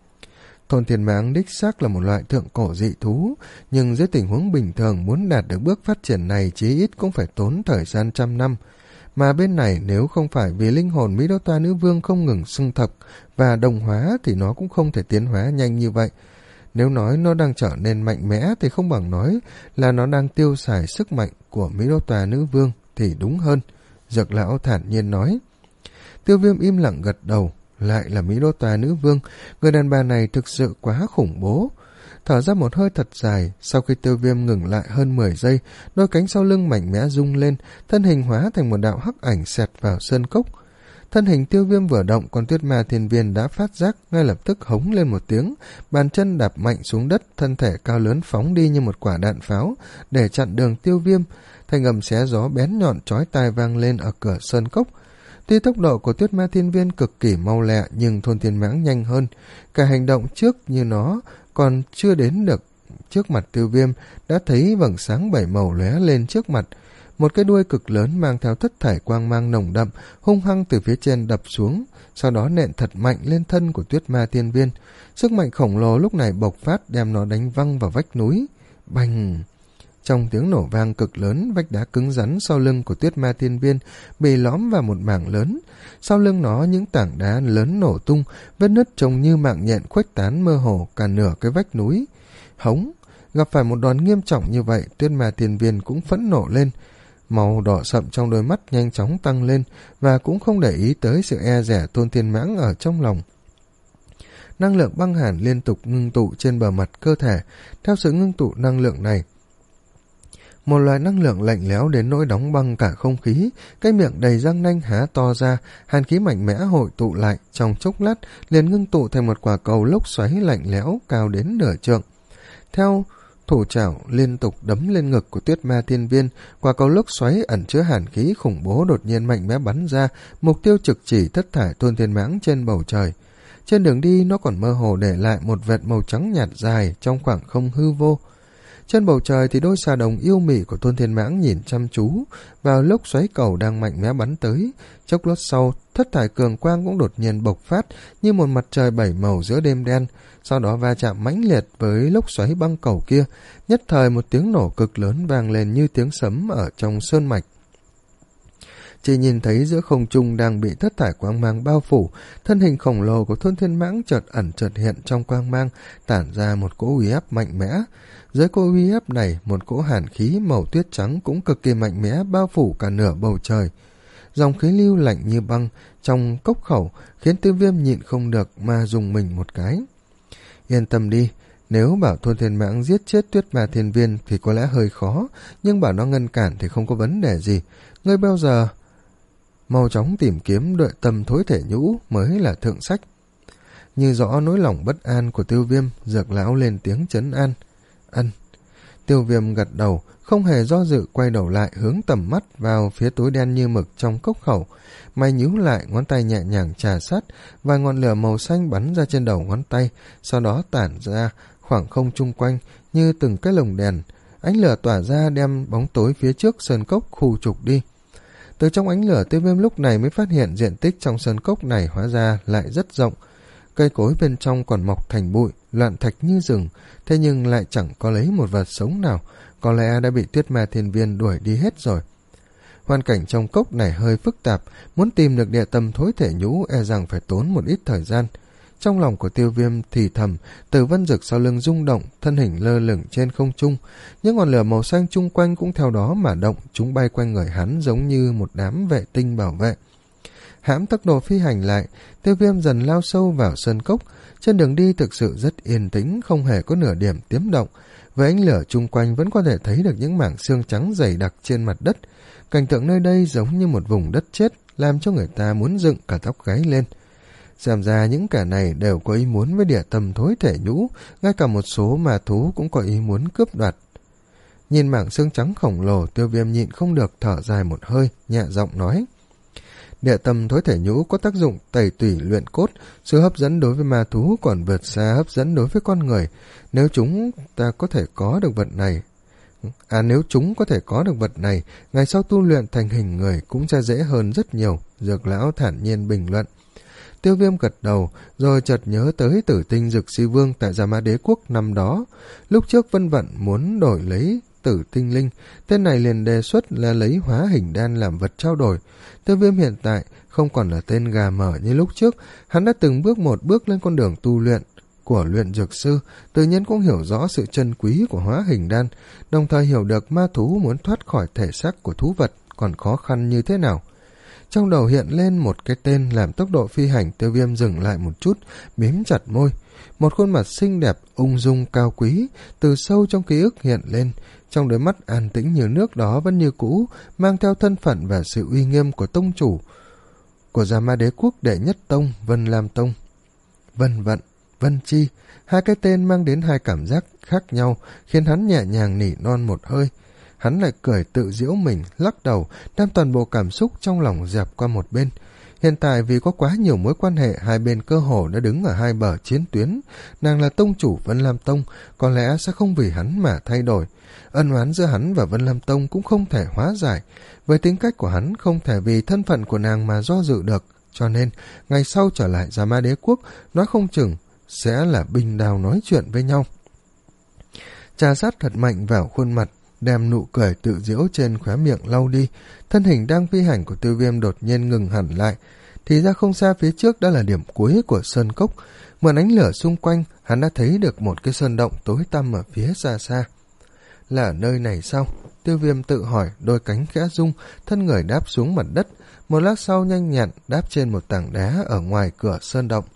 Thôn thiên mãng đích xác là một loại thượng cổ dị thú, nhưng dưới tình huống bình thường muốn đạt được bước phát triển này chí ít cũng phải tốn thời gian trăm năm. Mà bên này nếu không phải vì linh hồn Mỹ Đô Toa Nữ Vương không ngừng xưng thực và đồng hóa thì nó cũng không thể tiến hóa nhanh như vậy. Nếu nói nó đang trở nên mạnh mẽ thì không bằng nói là nó đang tiêu xài sức mạnh của Mỹ Đô Toa Nữ Vương thì đúng hơn, Dược lão thản nhiên nói. Tiêu Viêm im lặng gật đầu, lại là Mỹ Đô Toa Nữ Vương, người đàn bà này thực sự quá khủng bố. Thở ra một hơi thật dài, sau khi Tiêu Viêm ngừng lại hơn mười giây, đôi cánh sau lưng mạnh mẽ rung lên, thân hình hóa thành một đạo hắc ảnh xẹt vào sơn cốc. Thân hình Tiêu Viêm vừa động, con Tuyết Ma Thiên Viên đã phát giác, ngay lập tức hống lên một tiếng, bàn chân đạp mạnh xuống đất, thân thể cao lớn phóng đi như một quả đạn pháo để chặn đường Tiêu Viêm. Thanh âm xé gió bén nhọn chói tai vang lên ở cửa sơn cốc. Tuy tốc độ của Tuyết Ma Thiên Viên cực kỳ mau lẹ, nhưng thôn thiên mãng nhanh hơn. Cả hành động trước như nó còn chưa đến được trước mặt Tiêu Viêm, đã thấy vầng sáng bảy màu lóe lên trước mặt. Một cái đuôi cực lớn mang theo thất thải quang mang nồng đậm, hung hăng từ phía trên đập xuống, sau đó nện thật mạnh lên thân của Tuyết Ma Thiên Viên. Sức mạnh khổng lồ lúc này bộc phát, đem nó đánh văng vào vách núi. Bành! Trong tiếng nổ vang cực lớn, vách đá cứng rắn sau lưng của Tuyết Ma Thiên Viên bị lõm vào một mảng lớn. Sau lưng nó những tảng đá lớn nổ tung, vết nứt trông như mạng nhện khuếch tán mơ hồ cả nửa cái vách núi. Hống! Gặp phải một đòn nghiêm trọng như vậy, Tuyết Ma Thiên Viên cũng phẫn nộ lên. Màu đỏ sậm trong đôi mắt nhanh chóng tăng lên, và cũng không để ý tới sự e dè thôn thiên mãng ở trong lòng. Năng lượng băng hàn liên tục ngưng tụ trên bờ mặt cơ thể. Theo sự ngưng tụ năng lượng này, một loại năng lượng lạnh lẽo đến nỗi đóng băng cả không khí, cái miệng đầy răng nanh há to ra, hàn khí mạnh mẽ hội tụ lại, trong chốc lát liền ngưng tụ thành một quả cầu lốc xoáy lạnh lẽo cao đến nửa trượng. Theo thủ trảo liên tục đấm lên ngực của Tuyết Ma Thiên Viên, quả cầu lốc xoáy ẩn chứa hàn khí khủng bố đột nhiên mạnh mẽ bắn ra, mục tiêu trực chỉ thất thải thôn thiên mãng trên bầu trời. Trên đường đi nó còn mơ hồ để lại một vệt màu trắng nhạt dài trong khoảng không hư vô. Trên bầu trời thì đôi xà đồng yêu mị của Thôn Thiên Mãng nhìn chăm chú vào lốc xoáy cầu đang mạnh mẽ bắn tới. Chốc lát sau, thất thải cường quang cũng đột nhiên bộc phát như một mặt trời bảy màu giữa đêm đen, sau đó va chạm mãnh liệt với lốc xoáy băng cầu kia. Nhất thời một tiếng nổ cực lớn vang lên như tiếng sấm ở trong sơn mạch. Chỉ nhìn thấy giữa không trung đang bị thất thải quang mang bao phủ, thân hình khổng lồ của Thôn Thiên Mãng chợt ẩn chợt hiện trong quang mang, tản ra một cỗ uy áp mạnh mẽ. Dưới cỗ uy áp này, một cỗ hàn khí màu tuyết trắng cũng cực kỳ mạnh mẽ bao phủ cả nửa bầu trời. Dòng khí lưu lạnh như băng trong cốc khẩu khiến Tiêu Viêm nhịn không được mà dùng mình một cái. Yên tâm đi, nếu bảo Thôn Thiên Mãng giết chết Tuyết Ma Thiên Viên thì có lẽ hơi khó, nhưng bảo nó ngăn cản thì không có vấn đề gì. Ngươi bao giờ mau chóng tìm kiếm Đợi Tâm Thối Thể Nhũ mới là thượng sách. Như rõ nỗi lòng bất an của Tiêu Viêm, Dược lão lên tiếng trấn an. Ân. Tiêu Viêm gật đầu, không hề do dự quay đầu lại hướng tầm mắt vào phía tối đen như mực trong cốc khẩu. Mày nhíu lại, ngón tay nhẹ nhàng trà sát, vài ngọn lửa màu xanh bắn ra trên đầu ngón tay, sau đó tản ra khoảng không chung quanh như từng cái lồng đèn. Ánh lửa tỏa ra đem bóng tối phía trước sơn cốc khu trục đi. Từ trong ánh lửa, Tiêu Viêm lúc này mới phát hiện diện tích trong sơn cốc này hóa ra lại rất rộng. Cây cối bên trong còn mọc thành bụi, loạn thạch như rừng, thế nhưng lại chẳng có lấy một vật sống nào, có lẽ đã bị Tuyết Ma Thiên Viên đuổi đi hết rồi. Hoàn cảnh trong cốc này hơi phức tạp, muốn tìm được Địa Tâm Thối Thể Nhũ e rằng phải tốn một ít thời gian. Trong lòng của Tiêu Viêm thì thầm, Tử Vân Dực sau lưng rung động, thân hình lơ lửng trên không trung, những ngọn lửa màu xanh chung quanh cũng theo đó mà động, chúng bay quanh người hắn giống như một đám vệ tinh bảo vệ. Hãm tốc độ phi hành lại, Tiêu Viêm dần lao sâu vào sơn cốc. Trên đường đi thực sự rất yên tĩnh, không hề có nửa điểm tiếng động. Với ánh lửa chung quanh vẫn có thể thấy được những mảng xương trắng dày đặc trên mặt đất. Cảnh tượng nơi đây giống như một vùng đất chết, làm cho người ta muốn dựng cả tóc gáy lên. Xem ra những kẻ này đều có ý muốn với Địa Tâm Thối Thể Nhũ, ngay cả một số ma thú cũng có ý muốn cướp đoạt. Nhìn mảng xương trắng khổng lồ, Tiêu Viêm nhịn không được thở dài một hơi, nhẹ giọng nói. Địa Tâm Thối Thể Nhũ có tác dụng tẩy tủy luyện cốt, sự hấp dẫn đối với ma thú còn vượt xa hấp dẫn đối với con người. Nếu chúng ta có thể có được vật này, à nếu chúng có thể có được vật này, ngày sau tu luyện thành hình người cũng sẽ dễ hơn rất nhiều, Dược lão thản nhiên bình luận. Tiêu Viêm gật đầu, rồi chợt nhớ tới Tử Tinh Dực Si Vương tại Gia Mã Đế Quốc năm đó. Lúc trước Vân Vận muốn đổi lấy Tử Tinh Linh, tên này liền đề xuất là lấy hóa hình đan làm vật trao đổi. Tiêu Viêm hiện tại không còn là tên gà mở như lúc trước, hắn đã từng bước một bước lên con đường tu luyện của luyện dược sư, tự nhiên cũng hiểu rõ sự chân quý của hóa hình đan, đồng thời hiểu được ma thú muốn thoát khỏi thể xác của thú vật còn khó khăn như thế nào. Trong đầu hiện lên một cái tên làm tốc độ phi hành. Tiêu Viêm dừng lại một chút, mím chặt môi. Một khuôn mặt xinh đẹp, ung dung cao quý, từ sâu trong ký ức hiện lên. Trong đôi mắt an tĩnh như nước đó vẫn như cũ, mang theo thân phận và sự uy nghiêm của tông chủ của Gia Ma Đế Quốc đệ nhất tông, Vân Lam Tông. Vân Vận, Vân Chi, hai cái tên mang đến hai cảm giác khác nhau, khiến hắn nhẹ nhàng nỉ non một hơi. Hắn lại cười tự giễu mình, lắc đầu, đem toàn bộ cảm xúc trong lòng dẹp qua một bên. Hiện tại vì có quá nhiều mối quan hệ, hai bên cơ hồ đã đứng ở hai bờ chiến tuyến. Nàng là tông chủ Vân Lam Tông, có lẽ sẽ không vì hắn mà thay đổi. Ân oán giữa hắn và Vân Lam Tông cũng không thể hóa giải. Với tính cách của hắn không thể vì thân phận của nàng mà do dự được. Cho nên, ngày sau trở lại Gia Ma Đế Quốc, nói không chừng sẽ là binh đao nói chuyện với nhau. Trà sát thật mạnh vào khuôn mặt, đem nụ cười tự giễu trên khóe miệng lau đi. Thân hình đang phi hành của Tiêu Viêm đột nhiên ngừng hẳn lại. Thì ra không xa phía trước đã là điểm cuối của sơn cốc. Mượn ánh lửa xung quanh, hắn đã thấy được một cái sơn động tối tăm ở phía xa xa. Là ở nơi này sao? Tiêu Viêm tự hỏi, đôi cánh khẽ rung, thân người đáp xuống mặt đất. Một lát sau nhanh nhặn đáp trên một tảng đá ở ngoài cửa sơn động.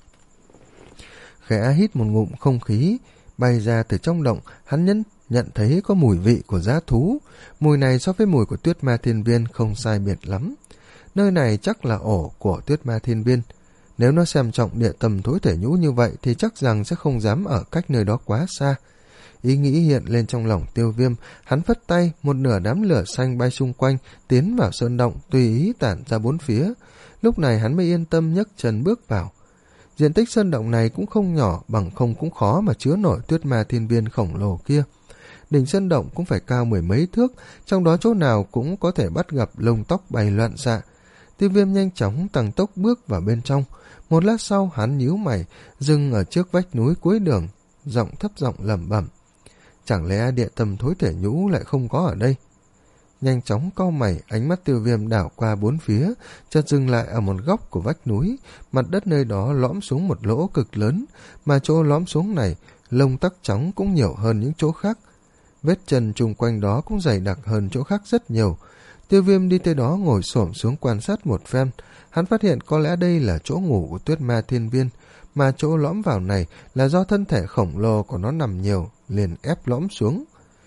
Khẽ hít một ngụm không khí bay ra từ trong động, hắn nhấn nhận thấy có mùi vị của dã thú. Mùi này so với mùi của Tuyết Ma Thiên Viên không sai biệt lắm. Nơi này chắc là ổ của Tuyết Ma Thiên Viên. Nếu nó xem trọng Địa Tâm Thối Thể Nhũ như vậy thì chắc rằng sẽ không dám ở cách nơi đó quá xa. Ý nghĩ hiện lên trong lòng Tiêu Viêm, hắn phất tay, một nửa đám lửa xanh bay xung quanh, tiến vào sơn động, tùy ý tản ra bốn phía. Lúc này hắn mới yên tâm nhấc chân bước vào. Diện tích sơn động này cũng không nhỏ, bằng không cũng khó mà chứa nổi Tuyết Ma Thiên Viên khổng lồ kia. đỉnh sơn động cũng phải cao mười mấy thước, trong đó chỗ nào cũng có thể bắt gặp lông tóc bay loạn xạ. Tiêu Viêm nhanh chóng tăng tốc bước vào bên trong. Một lát sau hắn nhíu mày, dừng ở trước vách núi cuối đường, giọng thấp giọng lẩm bẩm: chẳng lẽ địa tâm thối thể nhũ lại không có ở đây? Nhanh chóng cau mày, ánh mắt Tiêu Viêm đảo qua bốn phía, chợt dừng lại ở một góc của vách núi. Mặt đất nơi đó lõm xuống một lỗ cực lớn, mà chỗ lõm xuống này lông tắc trắng cũng nhiều hơn những chỗ khác. Vết chân chung quanh đó cũng dày đặc hơn chỗ khác rất nhiều. Tiêu Viêm đi tới đó ngồi xổm xuống quan sát một phen. Hắn phát hiện có lẽ đây là chỗ ngủ của Tuyết Ma Thiên Viên, mà chỗ lõm vào này là do thân thể khổng lồ của nó nằm nhiều, liền ép lõm xuống.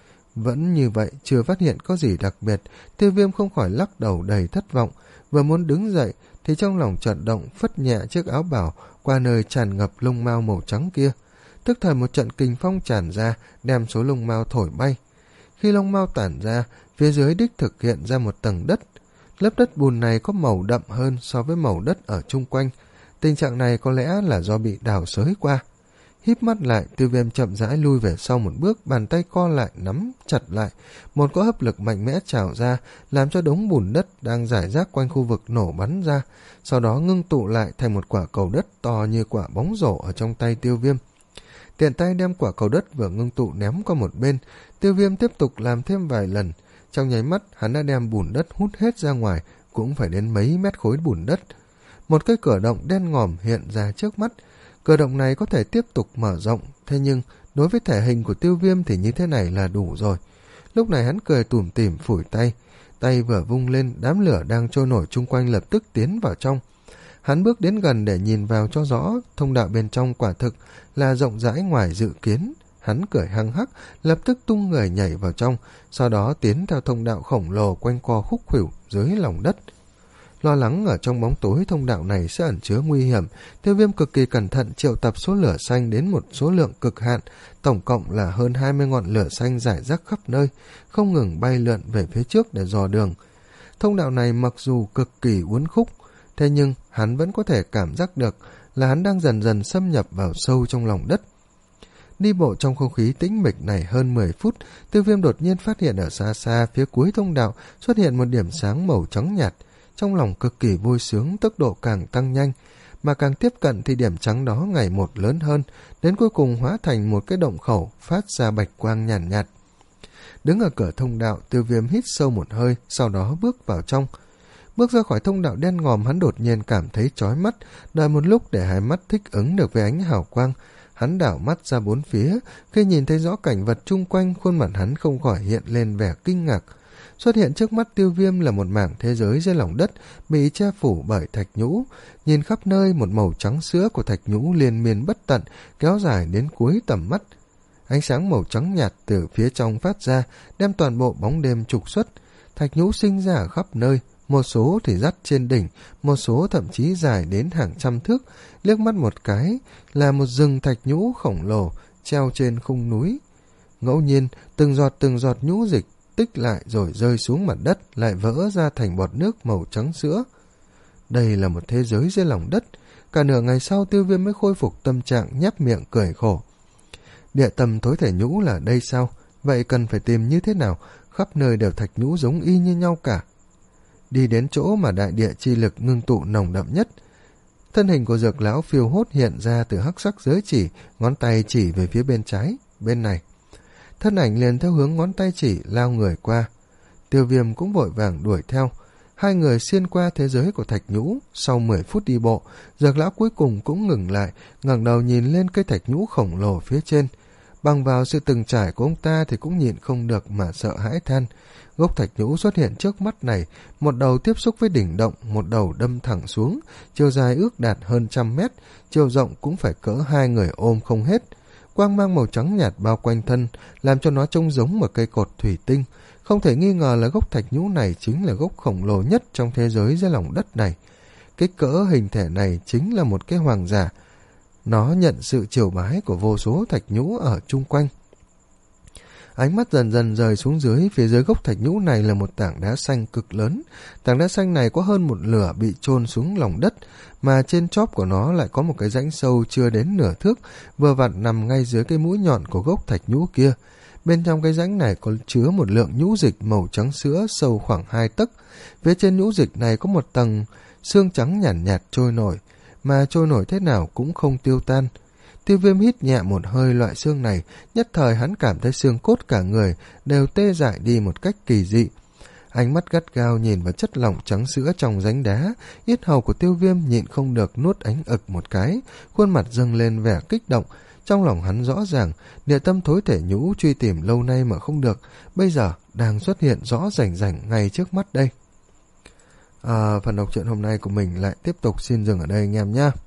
Vẫn như vậy, chưa phát hiện có gì đặc biệt, Tiêu Viêm không khỏi lắc đầu đầy thất vọng. Vừa muốn đứng dậy thì trong lòng chợt động, phất nhẹ chiếc áo bào qua nơi tràn ngập lông mao màu trắng kia. Tức thời một trận kình phong tràn ra, đem số lông mao thổi bay. Khi lông mao tản ra, phía dưới đích thực hiện ra một tầng đất. Lớp đất bùn này có màu đậm hơn so với màu đất ở chung quanh. Tình trạng này có lẽ là do bị đào xới qua. Híp mắt lại, Tiêu Viêm chậm rãi lui về sau một bước, bàn tay co lại nắm chặt lại. Một cỗ hấp lực mạnh mẽ trào ra, làm cho đống bùn đất đang rải rác quanh khu vực nổ bắn ra, sau đó ngưng tụ lại thành một quả cầu đất to như quả bóng rổ ở trong tay Tiêu Viêm. Tiện tay đem quả cầu đất vừa ngưng tụ ném qua một bên. Tiêu Viêm tiếp tục làm thêm vài lần. Trong nháy mắt hắn đã đem bùn đất hút hết ra ngoài, cũng phải đến mấy mét khối bùn đất. Một cái cửa động đen ngòm hiện ra trước mắt. Cửa động này có thể tiếp tục mở rộng, thế nhưng đối với thể hình của Tiêu Viêm thì như thế này là đủ rồi. Lúc này hắn cười tủm tỉm phủi tay, tay vừa vung lên, đám lửa đang trôi nổi chung quanh lập tức tiến vào trong. Hắn bước đến gần để nhìn vào cho rõ, thông đạo bên trong quả thực là rộng rãi ngoài dự kiến. Hắn cười hăng hắc, lập tức tung người nhảy vào trong, sau đó tiến theo thông đạo khổng lồ quanh co khúc khuỷu dưới lòng đất. Lo lắng ở trong bóng tối thông đạo này sẽ ẩn chứa nguy hiểm, Tiêu Viêm cực kỳ cẩn thận triệu tập số lửa xanh đến một số lượng cực hạn, tổng cộng là hơn hai mươi ngọn lửa xanh rải rác khắp nơi, không ngừng bay lượn về phía trước để dò đường. Thông đạo này mặc dù cực kỳ uốn khúc, thế nhưng hắn vẫn có thể cảm giác được là hắn đang dần dần xâm nhập vào sâu trong lòng đất. Đi bộ trong không khí tĩnh mịch này hơn mười phút, Tiêu Viêm đột nhiên phát hiện ở xa xa phía cuối thông đạo xuất hiện một điểm sáng màu trắng nhạt. Trong lòng cực kỳ vui sướng, tốc độ càng tăng nhanh, mà càng tiếp cận thì điểm trắng đó ngày một lớn hơn, đến cuối cùng hóa thành một cái động khẩu phát ra bạch quang nhàn nhạt, nhạt. Đứng ở cửa thông đạo, Tiêu Viêm hít sâu một hơi, sau đó bước vào trong. Bước ra khỏi thông đạo đen ngòm, hắn đột nhiên cảm thấy chói mắt, đợi một lúc để hai mắt thích ứng được với ánh hào quang. Hắn đảo mắt ra bốn phía, khi nhìn thấy rõ cảnh vật chung quanh, khuôn mặt hắn không khỏi hiện lên vẻ kinh ngạc. Xuất hiện trước mắt Tiêu Viêm là một mảng thế giới dưới lòng đất, bị che phủ bởi thạch nhũ. Nhìn khắp nơi, một màu trắng sữa của thạch nhũ liên miên bất tận, kéo dài đến cuối tầm mắt. Ánh sáng màu trắng nhạt từ phía trong phát ra, đem toàn bộ bóng đêm trục xuất. Thạch nhũ sinh ra ở khắp nơi, một số thì dắt trên đỉnh, một số thậm chí dài đến hàng trăm thước. Liếc mắt một cái là một rừng thạch nhũ khổng lồ treo trên khung núi. Ngẫu nhiên, từng giọt từng giọt nhũ dịch tích lại rồi rơi xuống mặt đất, lại vỡ ra thành bọt nước màu trắng sữa. Đây là một thế giới dưới lòng đất. Cả nửa ngày sau, Tiêu Viêm mới khôi phục tâm trạng, nhếch miệng cười khổ. Địa tâm thối thể nhũ là đây sao? Vậy cần phải tìm như thế nào? Khắp nơi đều thạch nhũ giống y như nhau cả. Đi đến chỗ mà đại địa chi lực ngưng tụ nồng đậm nhất, thân hình của Dược lão phiêu hốt hiện ra từ hắc sắc giới chỉ, ngón tay chỉ về phía bên trái, bên này. Thân ảnh liền theo hướng ngón tay chỉ lao người qua. Tiêu Viêm cũng vội vàng đuổi theo. Hai người xuyên qua thế giới của thạch nhũ. Sau mười phút đi bộ, Dược lão cuối cùng cũng ngừng lại, ngẩng đầu nhìn lên cây thạch nhũ khổng lồ phía trên. Bằng vào sự từng trải của ông ta thì cũng nhịn không được mà sợ hãi than. Gốc thạch nhũ xuất hiện trước mắt này, một đầu tiếp xúc với đỉnh động, một đầu đâm thẳng xuống, chiều dài ước đạt hơn trăm mét, chiều rộng cũng phải cỡ hai người ôm không hết. Quang mang màu trắng nhạt bao quanh thân, làm cho nó trông giống một cây cột thủy tinh. Không thể nghi ngờ là gốc thạch nhũ này chính là gốc khổng lồ nhất trong thế giới dưới lòng đất này. Kích cỡ hình thể này chính là một cái hoàng giả. Nó nhận sự triều bái của vô số thạch nhũ ở chung quanh. Ánh mắt dần dần rời xuống dưới, phía dưới gốc thạch nhũ này là một tảng đá xanh cực lớn. Tảng đá xanh này có hơn một nửa bị chôn xuống lòng đất, mà trên chóp của nó lại có một cái rãnh sâu chưa đến nửa thước, vừa vặn nằm ngay dưới cái mũi nhọn của gốc thạch nhũ kia. Bên trong cái rãnh này có chứa một lượng nhũ dịch màu trắng sữa sâu khoảng hai tấc. Phía trên nhũ dịch này có một tầng xương trắng nhàn nhạt, nhạt trôi nổi, mà trôi nổi thế nào cũng không tiêu tan. Tiêu Viêm hít nhẹ một hơi loại xương này, nhất thời hắn cảm thấy xương cốt cả người đều tê dại đi một cách kỳ dị. Ánh mắt gắt gao nhìn vào chất lỏng trắng sữa trong rãnh đá, yết hầu của Tiêu Viêm nhịn không được nuốt ánh ực một cái, khuôn mặt dâng lên vẻ kích động. Trong lòng hắn rõ ràng, địa tâm thối thể nhũ truy tìm lâu nay mà không được, bây giờ đang xuất hiện rõ rành rành ngay trước mắt đây. À, phần đọc truyện hôm nay của mình lại tiếp tục xin dừng ở đây anh em nhé.